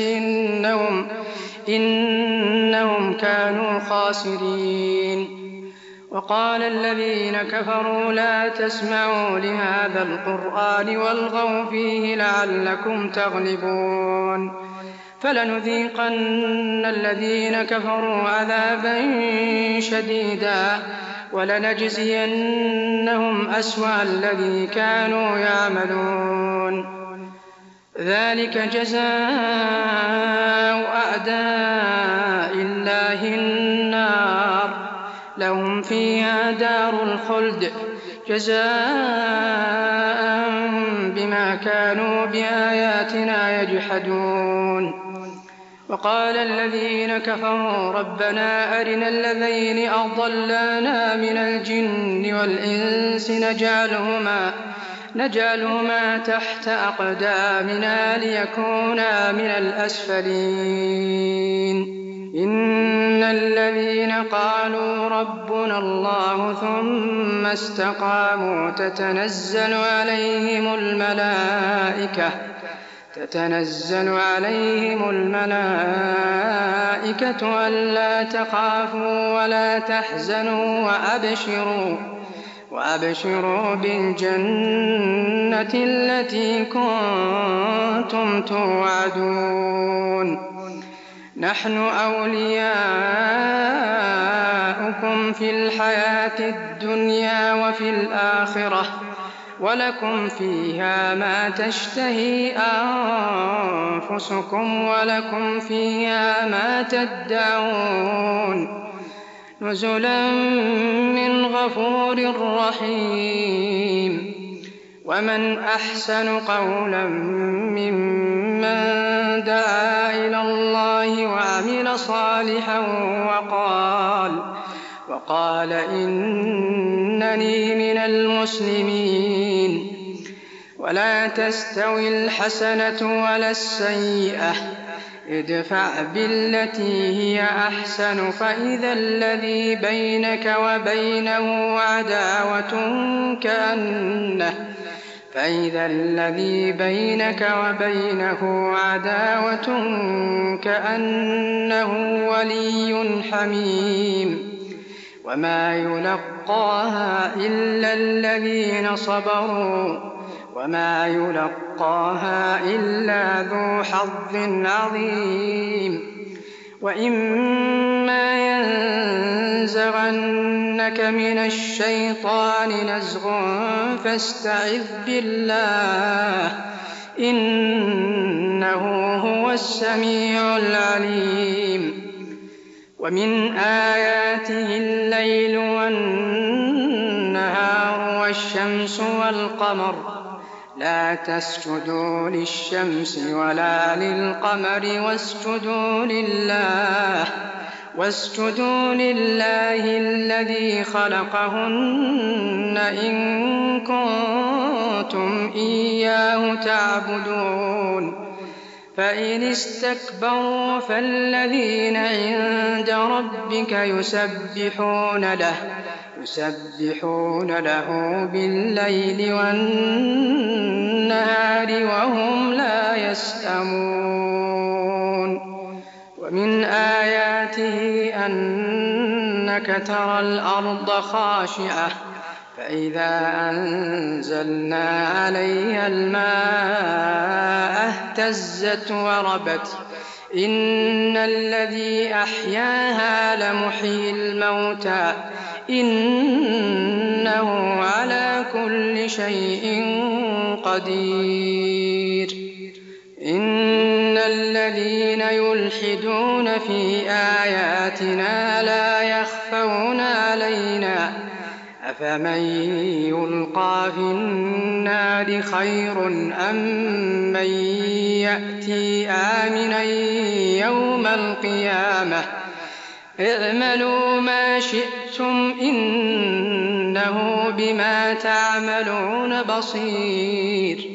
إنهم كانوا خاسرين وقال الذين كفروا لا تسمعوا لهذا القرآن والغوا فيه لعلكم تغلبون فلنذيقن الذين كفروا عذابا شديدا ولنجزينهم أسوأ الذي كانوا يعملون ذلك جزاء أعداء الله النار لهم فيها دار الخلد جزاء بما كانوا بآياتنا يجحدون وقال الذين كفروا ربنا أرنا الذين أضلانا من الجن والإنس نجعلهما تحت أقدامنا ليكونا من الأسفلين إن الذين قالوا ربنا الله ثم استقاموا تتنزل عليهم الملائكة ألا تخافوا ولا تحزنوا وأبشروا بالجنة التي كنتم توعدون نحن أولياؤكم في الحياة الدنيا وفي الآخرة ولكم فيها ما تشتهي أنفسكم ولكم فيها ما تدعون نزلا من غفور رحيم ومن أحسن قولا ممن دعا إلى الله وعمل صالحا وقال إنني من المسلمين ولا تستوي الحسنة ولا السيئة ادفع بالتي هي أحسن فإذا الذي بينك وبينه عداوة كأنه ولي حميم وما يلقاها إلا الذين صبروا وما يلقاها إلا ذو حظ عظيم. وإما ينزغنك من الشيطان نزغ فاستعذ بالله إنه هو السميع العليم. ومن آياته الليل والنهار والشمس والقمر لا تسجدوا للشمس ولا للقمر واسجدوا لله الذي خلقهن إن كنتم إياه تعبدون. فإن استكبروا فالذين عند ربك يسبحون له بالليل والنهار وهم لا يسأمون. ومن آياته أنك ترى الأرض خاشعة فإذا أنزلنا عليها الماء اهتزت وربت إن الذي أحياها لمحيي الموتى إنه على كل شيء قدير. إن الذين يلحدون في آياتنا لا يخفون علينا أفمن يلقى في النار خير أم من يأتي آمنا يوم القيامة اعملوا ما شئتم إنه بما تعملون بصير.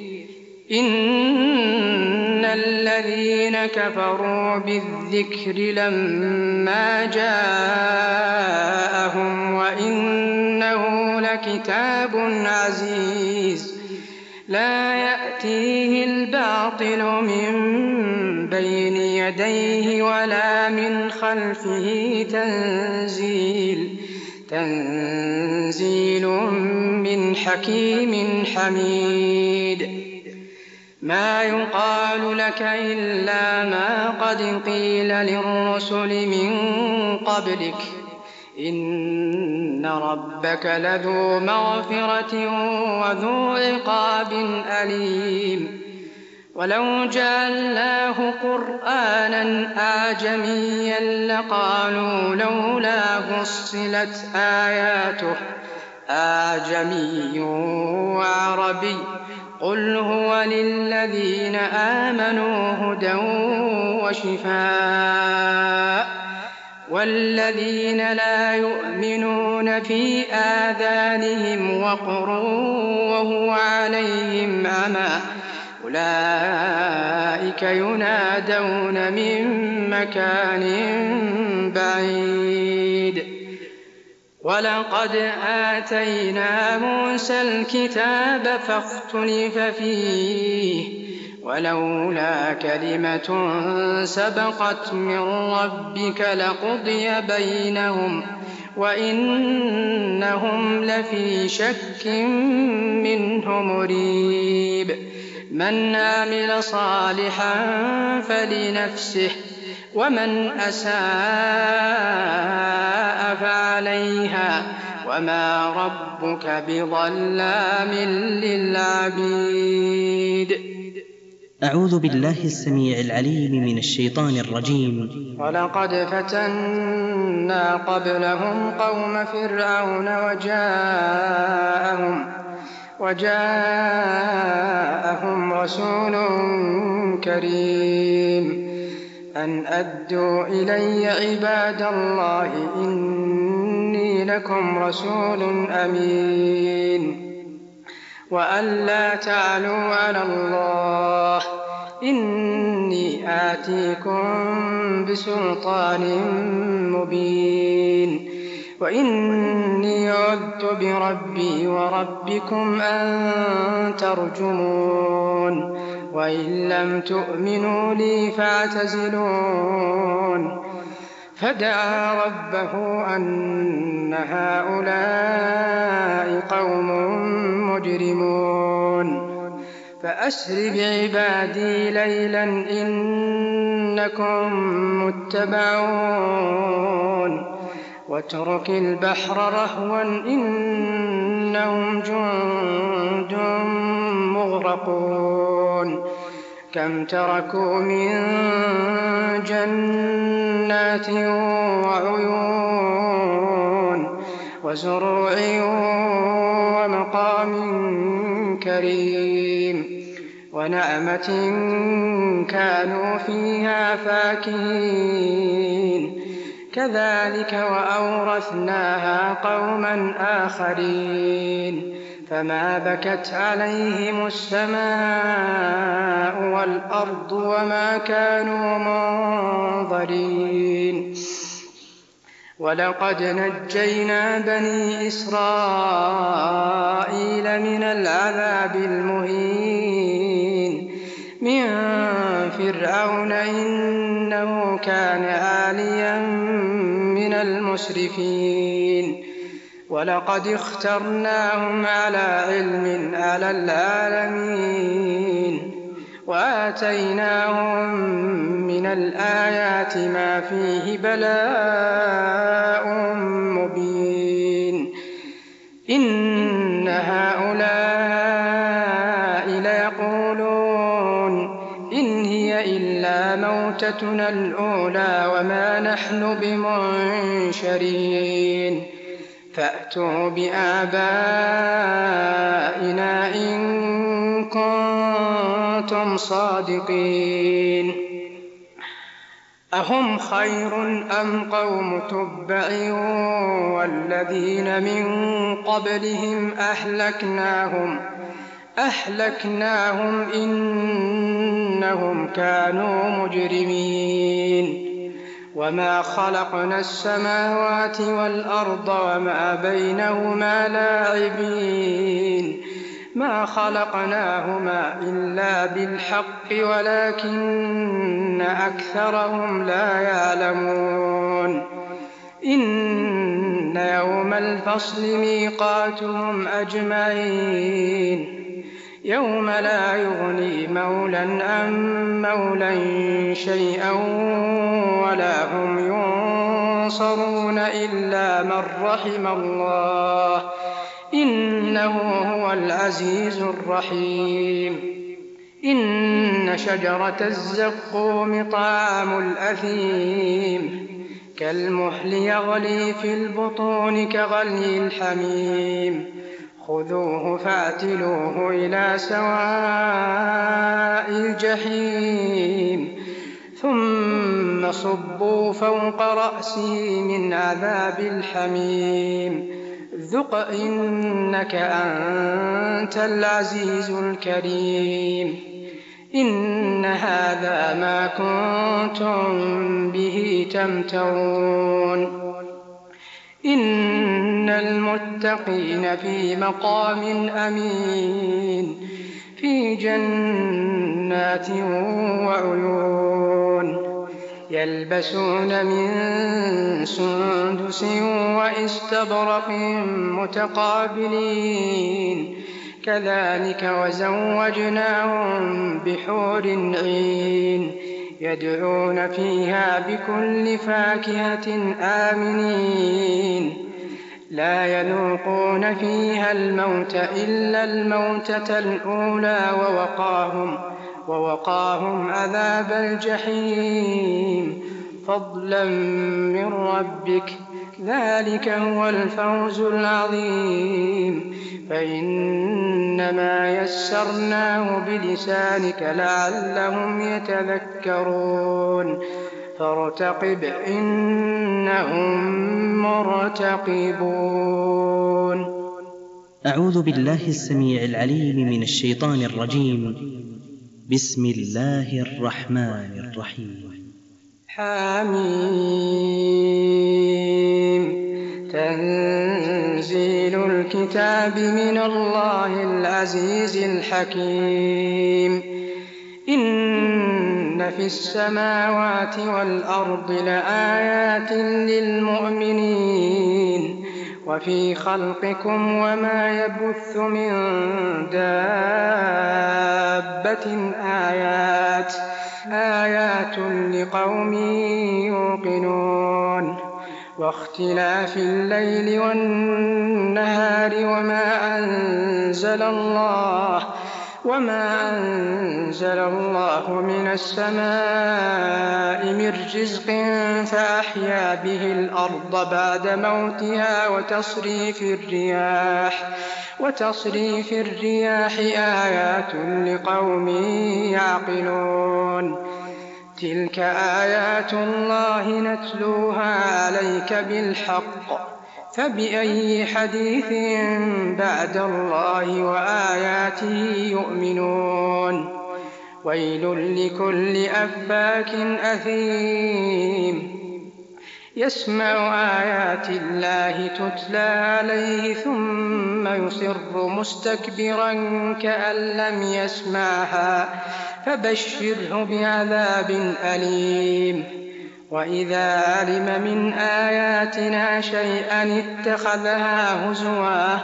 إن الذين كفروا بالذكر لما جاءهم وإنه لكتاب عزيز لا يأتيه الباطل من بين يديه ولا من خلفه تنزيل من حكيم حميد. ما يقال لك إلا ما قد قيل للرسل من قبلك إن ربك لذو مغفرة وذو عقاب أليم. ولو جعلناه قرآنا أعجميا لقالوا لولا فصلت آياته أعجمي وعربي قل هو للذين آمنوا هدى وشفاء والذين لا يؤمنون في آذانهم وقر وهو عليهم عمى أولئك ينادون من مكان بعيد. ولقد آتينا موسى الكتاب فاختلف فيه ولولا كلمة سبقت من ربك لقضي بينهم وإنهم لفي شك منه مريب. من عمل صالحا فلنفسه ومن أساء فعليها وما ربك بظلام للعبيد. أعوذ بالله السميع العليم من الشيطان الرجيم. ولقد فتنا قبلهم قوم فرعون وجاءهم رسول كريم أن أدوا إلي عباد الله إني لكم رسول أمين وأن لا تعلوا على الله إني آتيكم بسلطان مبين وإني عذت بربي وربكم أن ترجمون وإن لم تؤمنوا لي فاعتزلون فدعا ربه أن هؤلاء قوم مجرمون فأسر بعبادي ليلا إنكم متبعون واترك البحر رهوا إنهم جند مغرقون كم تركوا من جنات وعيون وزروع ومقام كريم ونعمة كانوا فيها فاكهين كذلك وأورثناها قوما آخرين فما بكت عليهم السماء والأرض وما كانوا منظرين ولقد نجينا بني إسرائيل من العذاب المهين من فرعون إنه كان عاليا من المسرفين ولقد اخترناهم على علم على العالمين وآتيناهم من الآيات ما فيه بلاء مبين إن هؤلاء ليقولون إن هي إلا موتتنا الأولى وما نحن بمنشرين فأتوا بآبائنا إن كنتم صادقين أهم خير أم قوم تبع والذين من قبلهم أهلكناهم إنهم كانوا مجرمين وما خلقنا السماوات والأرض وما بينهما لاعبين ما خلقناهما إلا بالحق ولكن أكثرهم لا يعلمون إن يوم الفصل ميقاتهم أجمعين يوم لا يغني مولى عن مولى شيئا ولا هم ينصرون إلا من رحم الله إنه هو العزيز الرحيم إن شجرة الزقوم طعام الأثيم كالمهل يغلي في البطون كغلي الحميم خذوه فاعتلوه إلى سواء الجحيم ثم صبوا فوق رأسه من عذاب الحميم ذق إنك أنت العزيز الكريم إن هذا ما كنتم به تمترون إن المتقين في مقام أمين في جنات وعيون يلبسون من سندس واستبرق متقابلين كذلك وزوجناهم بحور عين يدعون فيها بكل فاكهة آمنين لا يذوقون فيها الموت إلا الموتة الأولى ووقاهم عذاب الجحيم فضلا من ربك ذلك هو الفوز العظيم فإنما يسرناه بلسانك لعلهم يتذكرون فارتقب إنهم مرتقبون. أعوذ بالله السميع العليم من الشيطان الرجيم. بسم الله الرحمن الرحيم. حميم تنزيل الكتاب من الله العزيز الحكيم إن إن في السماوات والأرض لآيات للمؤمنين وفي خلقكم وما يبث من دابة آيات لقوم يوقنون واختلاف الليل والنهار وما أنزل الله من السماء من رزق فأحيا به الأرض بعد موتها وتصريف الرياح آيات لقوم يعقلون تلك آيات الله نتلوها عليك بالحق فبأي حديث بعد الله وآياته يؤمنون ويل لكل أفاك أثيم يسمع آيات الله تتلى عليه ثم يصر مستكبرا كأن لم يسمعها فبشره بعذاب أليم وإذا علم من آياتنا شيئا اتخذها هزوا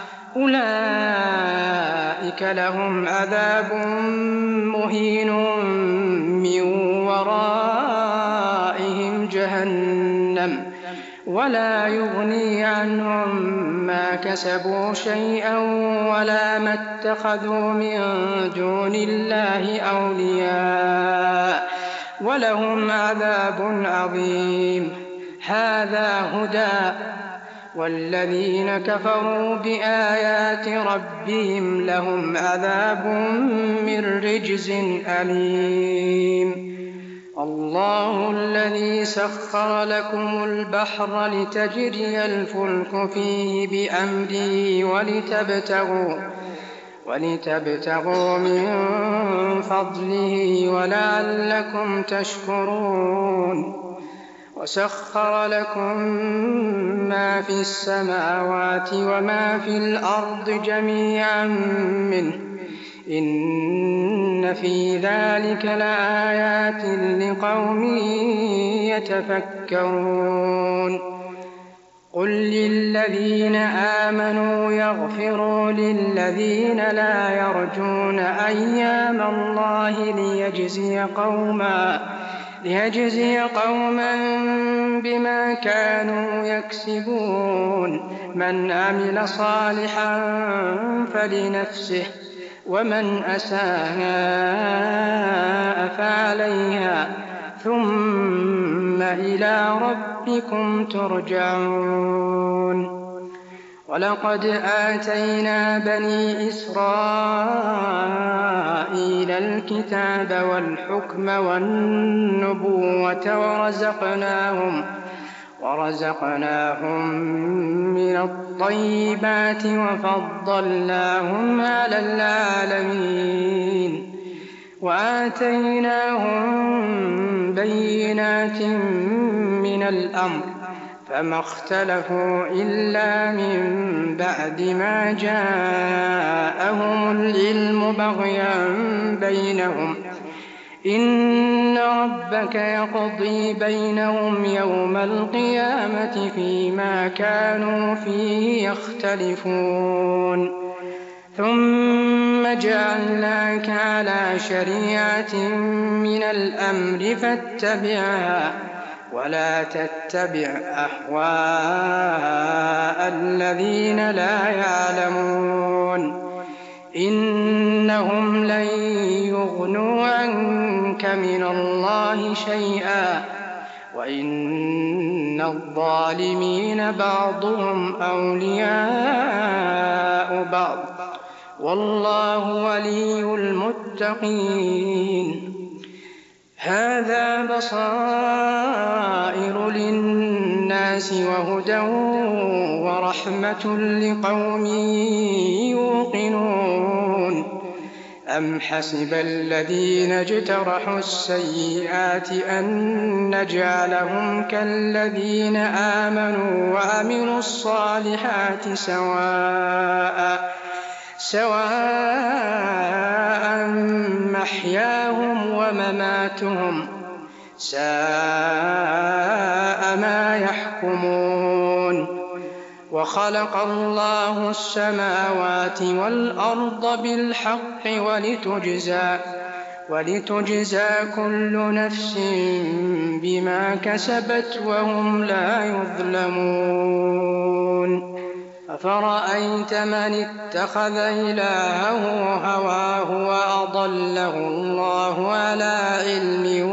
أولئك لهم عذاب مهين من ورائهم جهنم ولا يغني عنهم ما كسبوا شيئا ولا ما اتخذوا من دون الله أولياء ولهم عذاب عظيم هذا هدى والذين كفروا بآيات ربهم لهم عذاب من رجز أليم الله الذي سخر لكم البحر لتجري الفلك فيه بأمره ولتبتغوا من فضله ولعلكم تشكرون وسخر لكم ما في السماوات وما في الأرض جميعا منه إن في ذلك لآيات لقوم يتفكرون قل للذين آمنوا يغفروا للذين لا يرجون أيام الله ليجزي قوما بما كانوا يكسبون من عمل صالحا فلنفسه ومن أساء فعليها ثم إلى ربكم ترجعون ولقد آتينا بني إسرائيل الكتاب والحكم والنبوة ورزقناهم من الطيبات وفضلناهم على العالمين وآتيناهم بينات من الأمر فما اختلفوا إلا من بعد ما جاءهم العلم بغيا بينهم إن ربك يقضي بينهم يوم القيامة فيما كانوا فيه يختلفون ثم جعلناك على شريعة من الأمر فاتبعها ولا تتبع أهواء الذين لا يعلمون إنهم لن يغنوا عنك من الله شيئا وإن الظالمين بعضهم أولياء بعض والله ولي المتقين هذا بصائر للناس وهدى ورحمة لقوم يوقنون أم حسب الذين اجترحوا السيئات أن نجعلهم كالذين آمنوا وعملوا الصالحات سواء محياهم ومماتهم ساء ما يحكمون. وخلق الله السماوات والأرض بالحق ولتجزى كل نفس بما كسبت وهم لا يظلمون. أفرأيت من اتخذ إلهه هواه وأضله الله على علم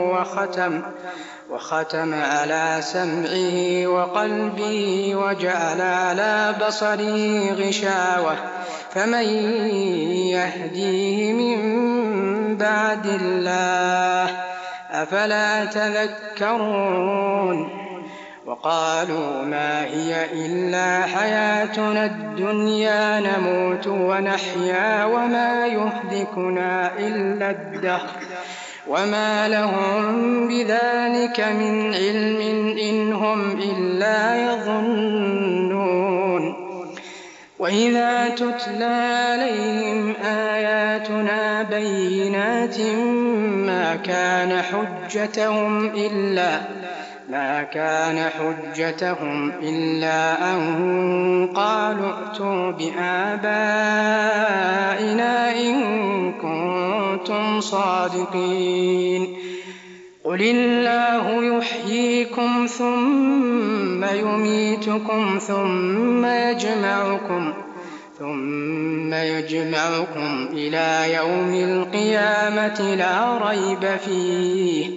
وختم على سمعه وقلبه وجعل على بصره غشاوة فمن يهديه من بعد الله أفلا تذكرون. وقالوا ما هي إلا حياتنا الدنيا نموت ونحيا وما يهلكنا إلا الدهر وما لهم بذلك من علم إن هم إلا يظنون. وإذا تتلى عليهم آياتنا بينات ما كان حجتهم إلا أن قالوا ائتوا بآبائنا إن كنتم صادقين. قل الله يحييكم ثم يميتكم ثم يجمعكم إلى يوم القيامة لا ريب فيه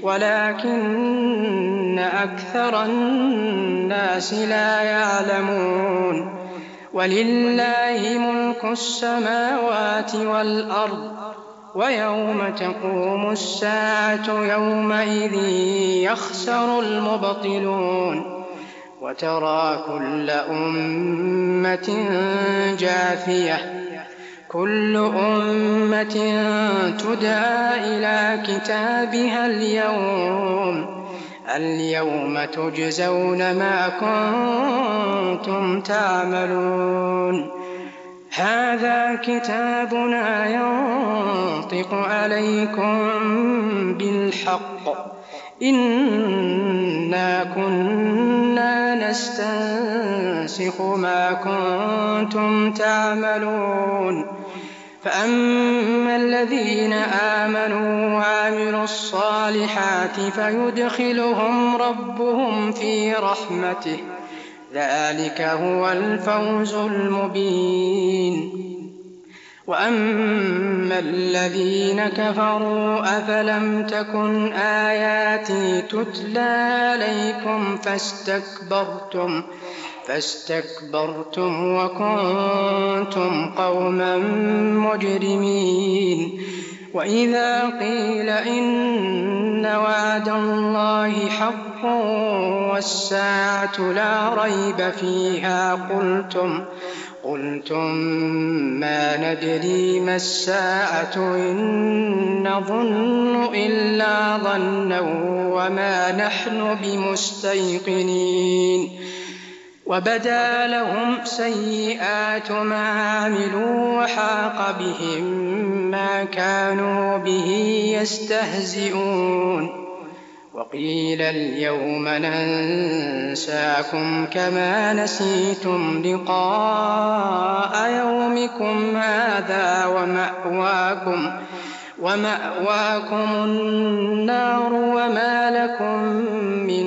ولكن أكثر الناس لا يعلمون. ولله ملك السماوات والأرض ويوم تقوم الساعة يومئذ يخسر المبطلون. وترى كل أمة جاثية كل أمة تدعى إلى كتابها اليوم تجزون ما كنتم تعملون. هذا كتابنا ينطق عليكم بالحق إنا كنا نستنسخ ما كنتم تعملون. فأما الذين آمنوا وعملوا الصالحات فيدخلهم ربهم في رحمته ذلك هو الفوز المبين. وأما الذين كفروا أفلم تكن آياتي تتلى عليكم فاستكبرتم وكنتم قوما مجرمين. وإذا قيل إن وعد الله حق والساعة لا ريب فيها قلتم ما ندري ما الساعة إن نظن إلا ظنا وما نحن بمستيقنين. وبدا لهم سيئات ما عملوا وحاق بهم ما كانوا به يستهزئون. وقيل اليوم ننساكم كما نسيتم لقاء يومكم هذا ومأواكم النار وما لكم من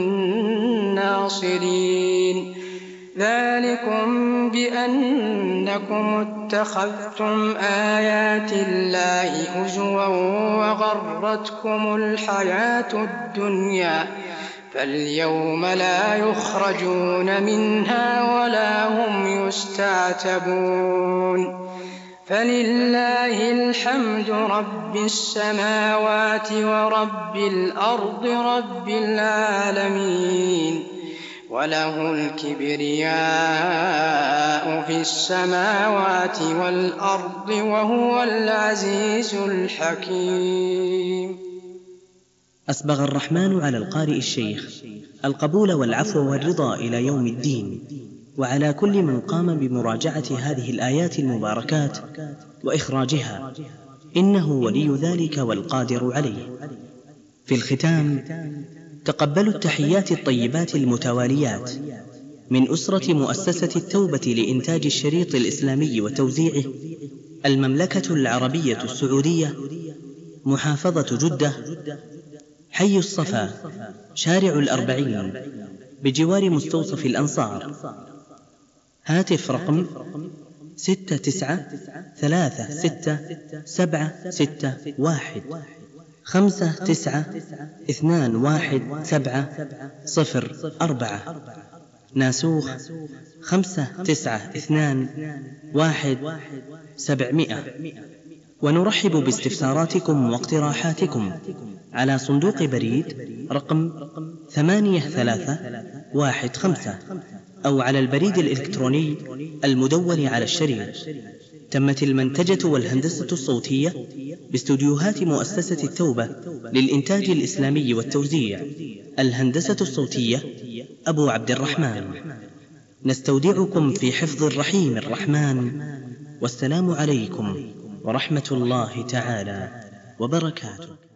ناصرين. ذلكم بأنكم اتخذتم آيات الله هزوا وغرتكم الحياة الدنيا فاليوم لا يخرجون منها ولا هم يستعتبون. فلله الحمد رب السماوات ورب الأرض رب العالمين وله الكبرياء في السماوات والأرض وهو العزيز الحكيم. أسبغ الرحمن على القارئ الشيخ القبول والعفو والرضا إلى يوم الدين، وعلى كل من قام بمراجعة هذه الآيات المباركات وإخراجها إنه ولي ذلك والقادر عليه. في الختام، تقبلوا التحيات الطيبات المتواليات من أسرة مؤسسة التوبة لإنتاج الشريط الإسلامي وتوزيعه، المملكة العربية السعودية، محافظة جدة، حي الصفا، شارع الأربعين، بجوار مستوصف الأنصار. هاتف رقم 69366761 59211704. ناسوخ 59211700. ونرحب باستفساراتكم واقتراحاتكم على صندوق بريد رقم 8315 أو على البريد الإلكتروني المدون على الشريط. تمت المنتجة والهندسة الصوتية باستوديوهات مؤسسة التوبة للإنتاج الإسلامي والتوزيع. الهندسة الصوتية أبو عبد الرحمن. نستودعكم في حفظ الرحيم الرحمن، والسلام عليكم ورحمة الله تعالى وبركاته.